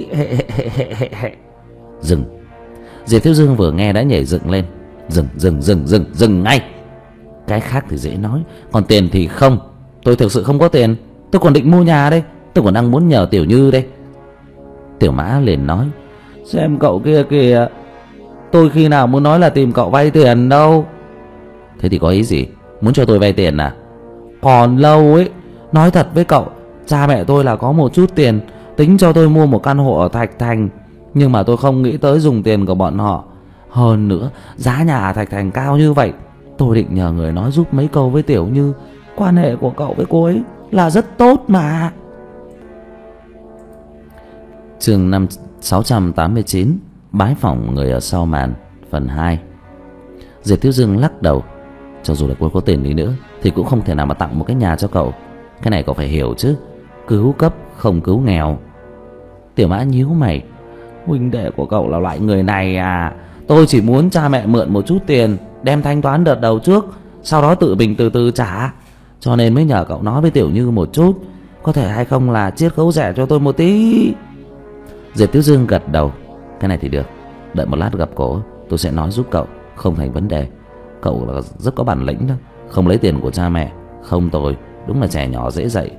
Dừng. Diệp Thiếu Dương vừa nghe đã nhảy dựng lên. Dừng dừng dừng dừng dừng ngay. Cái khác thì dễ nói, còn tiền thì không. Tôi thực sự không có tiền, tôi còn định mua nhà đây, tôi còn đang muốn nhờ Tiểu Như đây. Tiểu Mã liền nói: Xem cậu kia kìa, tôi khi nào muốn nói là tìm cậu vay tiền đâu. Thế thì có ý gì? Muốn cho tôi vay tiền à? Còn lâu ấy. Nói thật với cậu, cha mẹ tôi là có một chút tiền, tính cho tôi mua một căn hộ ở Thạch Thành, nhưng mà tôi không nghĩ tới dùng tiền của bọn họ. Hơn nữa, giá nhà ở Thạch Thành cao như vậy, tôi định nhờ người nói giúp mấy câu với Tiểu Như. Quan hệ của cậu với cô ấy là rất tốt mà. Chương năm sáu trăm tám mươi chín, bái phỏng người ở sau màn, phần hai. Diệp Thiếu Dương lắc đầu. Cho dù là cô có tiền đi nữa thì cũng không thể nào mà tặng một cái nhà cho cậu. Cái này cậu phải hiểu chứ, cứu cấp không cứu nghèo. Tiểu Mã nhíu mày. Huynh đệ của cậu là loại người này à? Tôi chỉ muốn cha mẹ mượn một chút tiền, đem thanh toán đợt đầu trước, sau đó tự mình từ từ trả. Cho nên mới nhờ cậu nói với Tiểu Như một chút, có thể hay không là chiết khấu rẻ cho tôi một tí. Diệp Thiếu Dương gật đầu. Cái này thì được, đợi một lát gặp cổ tôi sẽ nói giúp cậu, không thành vấn đề. Cậu là rất có bản lĩnh đó, không lấy tiền của cha mẹ, không tồi, đúng là trẻ nhỏ dễ dạy.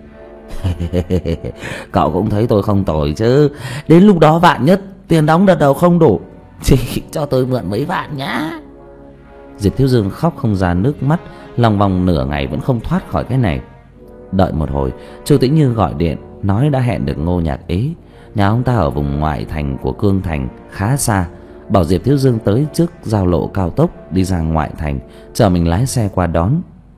Cậu cũng thấy tôi không tồi chứ. Đến lúc đó vạn nhất tiền đóng đợt đầu không đủ, chỉ cho tôi mượn mấy vạn nhá. Diệp Thiếu Dương khóc không ra nước mắt, lòng vòng nửa ngày vẫn không thoát khỏi cái này. Đợi một hồi, Chu Tĩnh Như gọi điện nói đã hẹn được Ngô Nhạc Ý. Nhà ông ta ở vùng ngoại thành của Cương Thành khá xa, bảo Diệp Thiếu Dương tới trước giao lộ cao tốc đi ra ngoại thành, chờ mình lái xe qua đón.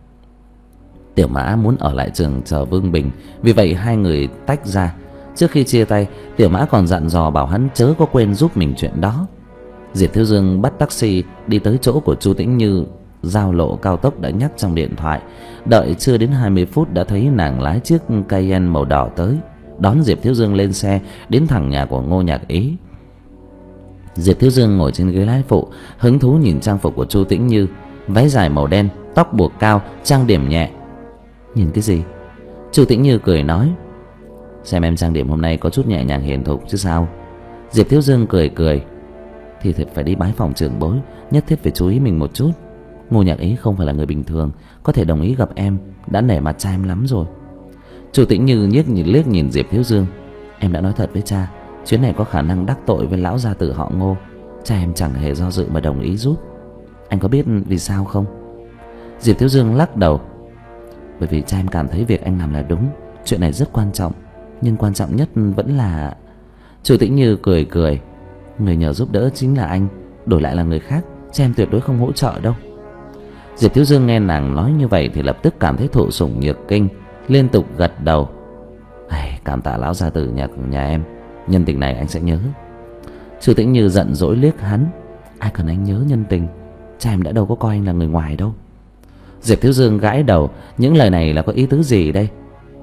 Tiểu Mã muốn ở lại trường chờ Vương Bình, vì vậy hai người tách ra. Trước khi chia tay, Tiểu Mã còn dặn dò bảo hắn chớ có quên giúp mình chuyện đó. Diệp Thiếu Dương bắt taxi đi tới chỗ của Chu Tĩnh Như, giao lộ cao tốc đã nhắc trong điện thoại. Đợi chưa đến hai mươi phút đã thấy nàng lái chiếc Cayenne màu đỏ tới, đón Diệp Thiếu Dương lên xe, đến thẳng nhà của Ngô Nhạc Ý. Diệp Thiếu Dương ngồi trên ghế lái phụ, hứng thú nhìn trang phục của Chu Tĩnh Như, váy dài màu đen, tóc buộc cao, trang điểm nhẹ. Nhìn cái gì? Chu Tĩnh Như cười nói, xem em trang điểm hôm nay có chút nhẹ nhàng hiền thục chứ sao. Diệp Thiếu Dương cười cười, thì thật phải đi bái phòng trưởng bối, nhất thiết phải chú ý mình một chút. Ngô Nhạc Ý không phải là người bình thường, có thể đồng ý gặp em đã nể mặt cha em lắm rồi. Chu Tĩnh Như nhiếc nhìn liếc nhìn Diệp Thiếu Dương, em đã nói thật với cha, chuyến này có khả năng đắc tội với lão gia tử họ Ngô. Cha em chẳng hề do dự mà đồng ý giúp. Anh có biết vì sao không? Diệp Thiếu Dương lắc đầu, bởi vì cha em cảm thấy việc anh làm là đúng. Chuyện này rất quan trọng, nhưng quan trọng nhất vẫn là... Chu Tĩnh Như cười cười, người nhờ giúp đỡ chính là anh, đổi lại là người khác cha em tuyệt đối không hỗ trợ đâu. Diệp Thiếu Dương nghe nàng nói như vậy thì lập tức cảm thấy thụ sủng nhược kinh, liên tục gật đầu. Ai, cảm tạ lão gia tử nhà nhà em, nhân tình này anh sẽ nhớ. Chu Tĩnh Như giận dỗi liếc hắn, ai cần anh nhớ nhân tình, cha em đã đâu có coi anh là người ngoài đâu. Diệp Thiếu Dương gãi đầu, những lời này là có ý tứ gì đây?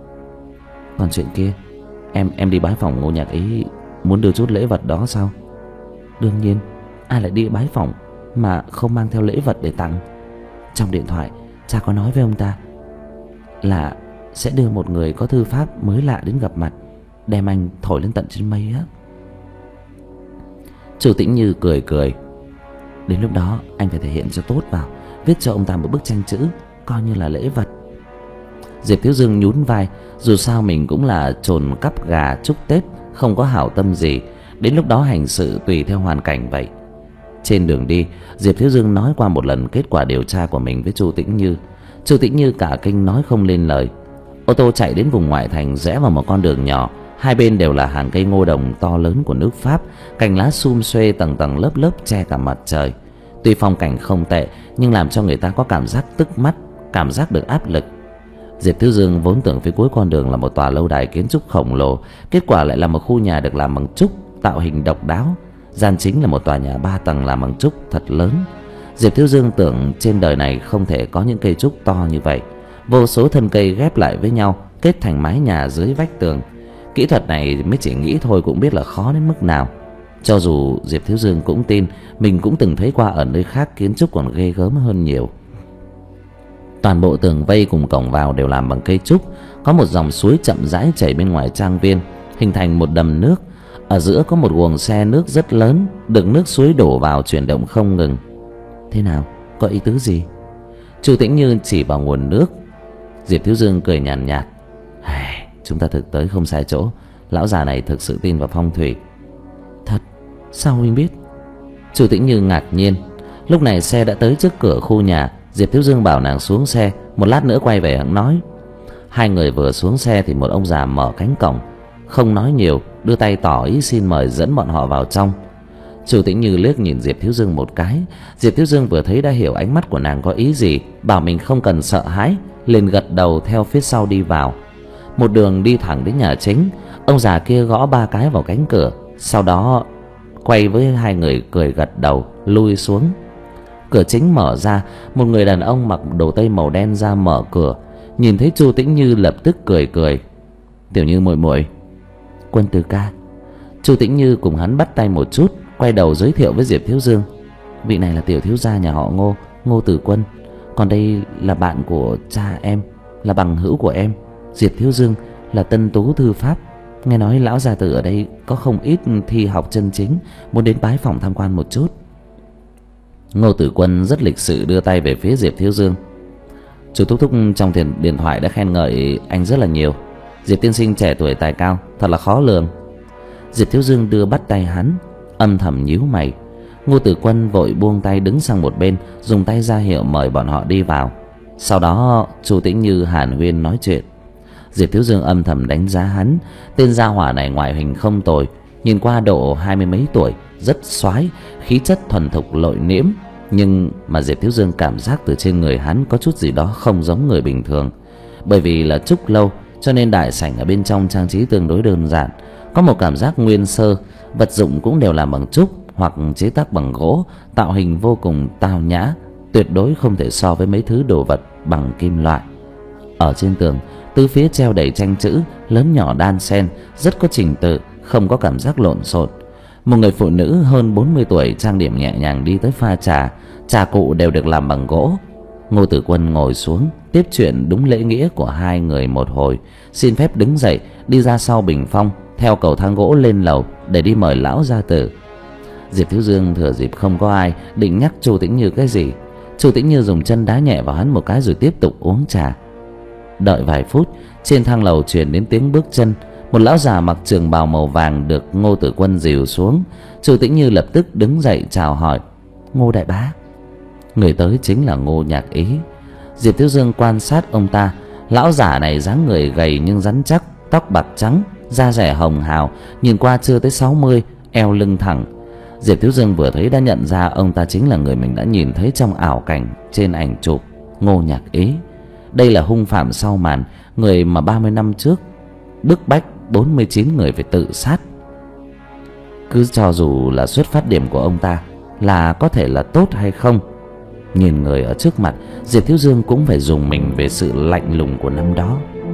Còn chuyện kia, em em đi bái phòng Ngô Nhạc Ý, muốn đưa chút lễ vật đó sao? Đương nhiên, ai lại đi bái phòng mà không mang theo lễ vật để tặng. Trong điện thoại cha có nói với ông ta là sẽ đưa một người có thư pháp mới lạ đến gặp mặt, đem anh thổi lên tận trên mây á. Chu Tĩnh Như cười cười, đến lúc đó anh phải thể hiện cho tốt vào, viết cho ông ta một bức tranh chữ coi như là lễ vật. Diệp Thiếu Dương nhún vai, dù sao mình cũng là trồn cắp gà chúc Tết, không có hảo tâm gì, đến lúc đó hành sự tùy theo hoàn cảnh vậy. Trên đường đi, Diệp Thiếu Dương nói qua một lần kết quả điều tra của mình với Chu Tĩnh Như. Chu Tĩnh Như cả kinh nói không lên lời. Ô tô chạy đến vùng ngoại thành, rẽ vào một con đường nhỏ, hai bên đều là hàng cây ngô đồng to lớn của nước Pháp, cành lá sum xuê tầng tầng lớp lớp che cả mặt trời. Tuy phong cảnh không tệ nhưng làm cho người ta có cảm giác tức mắt, cảm giác được áp lực. Diệp Thiếu Dương vốn tưởng phía cuối con đường là một tòa lâu đài kiến trúc khổng lồ, kết quả lại là một khu nhà được làm bằng trúc, tạo hình độc đáo. Gian chính là một tòa nhà ba tầng làm bằng trúc thật lớn. Diệp Thiếu Dương tưởng trên đời này không thể có những cây trúc to như vậy, vô số thân cây ghép lại với nhau kết thành mái nhà dưới vách tường. Kỹ thuật này mới chỉ nghĩ thôi cũng biết là khó đến mức nào. Cho dù Diệp Thiếu Dương cũng tin mình cũng từng thấy qua ở nơi khác kiến trúc còn ghê gớm hơn nhiều. Toàn bộ tường vây cùng cổng vào đều làm bằng cây trúc, có một dòng suối chậm rãi chảy bên ngoài trang viên, hình thành một đầm nước. Ở giữa có một guồng xe nước rất lớn, được nước suối đổ vào chuyển động không ngừng. Thế nào, có ý tứ gì? Chu Tĩnh Như chỉ vào nguồn nước. Diệp Thiếu Dương cười nhàn nhạt, nhạt. Chúng ta thực tới không sai chỗ, lão già này thực sự tin vào phong thủy. Thật? Sao huynh biết? Chu Tĩnh Như ngạc nhiên. Lúc này xe đã tới trước cửa khu nhà. Diệp Thiếu Dương bảo nàng xuống xe, một lát nữa quay về hắn nói. Hai người vừa xuống xe thì một ông già mở cánh cổng, không nói nhiều, đưa tay tỏ ý xin mời dẫn bọn họ vào trong. Chu Tĩnh Như liếc nhìn Diệp Thiếu Dương một cái. Diệp Thiếu Dương vừa thấy đã hiểu ánh mắt của nàng có ý gì, bảo mình không cần sợ hãi, liền gật đầu theo phía sau đi vào. Một đường đi thẳng đến nhà chính. Ông già kia gõ ba cái vào cánh cửa, sau đó quay với hai người cười gật đầu lui xuống. Cửa chính mở ra, một người đàn ông mặc đồ tây màu đen ra mở cửa. Nhìn thấy Chu Tĩnh Như lập tức cười cười. Tiểu Như muội muội. Quân Từ ca. Chu Tĩnh Như cùng hắn bắt tay một chút, quay đầu giới thiệu với Diệp Thiếu Dương. Vị này là tiểu thiếu gia nhà họ Ngô, Ngô Tử Quân. Còn đây là bạn của cha em, là bằng hữu của em, Diệp Thiếu Dương, là tân tú thư pháp. Nghe nói lão gia tử ở đây có không ít thi học chân chính, muốn đến bái phỏng tham quan một chút. Ngô Tử Quân rất lịch sự đưa tay về phía Diệp Thiếu Dương. Chú Thúc Thúc trong tiền điện thoại đã khen ngợi anh rất là nhiều. Diệp tiên sinh trẻ tuổi tài cao, thật là khó lường. Diệp Thiếu Dương đưa bắt tay hắn, âm thầm nhíu mày. Ngô Tử Quân vội buông tay đứng sang một bên, dùng tay ra hiệu mời bọn họ đi vào. Sau đó Chu Tĩnh Như hàn huyên nói chuyện. Diệp Thiếu Dương âm thầm đánh giá hắn. Tên gia hỏa này ngoại hình không tồi, nhìn qua độ hai mươi mấy tuổi, rất soái, khí chất thuần thục lội liễm. Nhưng mà Diệp Thiếu Dương cảm giác từ trên người hắn có chút gì đó không giống người bình thường. Bởi vì là trúc lâu cho nên đại sảnh ở bên trong trang trí tương đối đơn giản, có một cảm giác nguyên sơ. Vật dụng cũng đều làm bằng trúc hoặc chế tác bằng gỗ, tạo hình vô cùng tao nhã, tuyệt đối không thể so với mấy thứ đồ vật bằng kim loại. Ở trên tường tứ phía treo đầy tranh chữ lớn nhỏ đan xen, rất có trình tự, không có cảm giác lộn xộn. Một người phụ nữ hơn bốn mươi tuổi trang điểm nhẹ nhàng đi tới pha trà, trà cụ đều được làm bằng gỗ. Ngô Tử Quân ngồi xuống tiếp chuyện đúng lễ nghĩa của hai người một hồi, xin phép đứng dậy đi ra sau bình phong, theo cầu thang gỗ lên lầu để đi mời lão gia tử. Diệp Thiếu Dương thừa dịp không có ai định nhắc Chu Tĩnh Như cái gì. Chu Tĩnh Như dùng chân đá nhẹ vào hắn một cái rồi tiếp tục uống trà. Đợi vài phút, trên thang lầu truyền đến tiếng bước chân. Một lão già mặc trường bào màu vàng được Ngô Tử Quân dìu xuống. Chu Tĩnh Như lập tức đứng dậy chào hỏi: "Ngô đại bá." Người tới chính là Ngô Nhạc Ý. Diệp Thiếu Dương quan sát ông ta. Lão giả này dáng người gầy nhưng rắn chắc, tóc bạc trắng, da rẻ hồng hào, nhìn qua chưa tới sáu mươi, eo lưng thẳng. Diệp Thiếu Dương vừa thấy đã nhận ra ông ta chính là người mình đã nhìn thấy trong ảo cảnh trên ảnh chụp, Ngô Nhạc Ý. Đây là hung phạm sau màn, người mà ba mươi năm trước bức bách bốn mươi chín người phải tự sát. Cứ cho dù là xuất phát điểm của ông ta là có thể là tốt hay không, nhìn người ở trước mặt, Diệp Thiếu Dương cũng phải dùng mình về sự lạnh lùng của năm đó.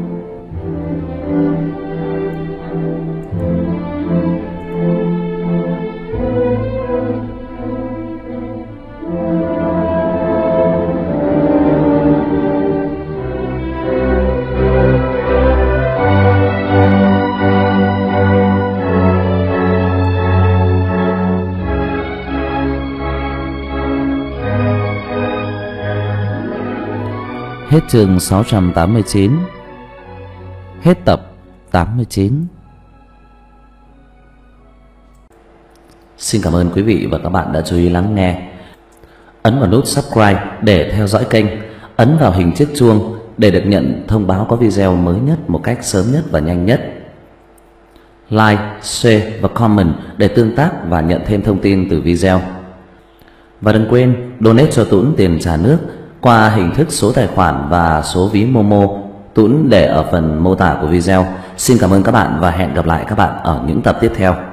Hết chương sáu trăm tám mươi chín. Hết tập tám mươi chín. Xin cảm ơn quý vị và các bạn đã chú ý lắng nghe. Ấn vào nút subscribe để theo dõi kênh. Ấn vào hình chiếc chuông để được nhận thông báo có video mới nhất một cách sớm nhất và nhanh nhất. Like, share và comment để tương tác và nhận thêm thông tin từ video. Và đừng quên donate cho Tuấn tiền trà nước qua hình thức số tài khoản và số ví Momo, Tuấn để ở phần mô tả của video. Xin cảm ơn các bạn và hẹn gặp lại các bạn ở những tập tiếp theo.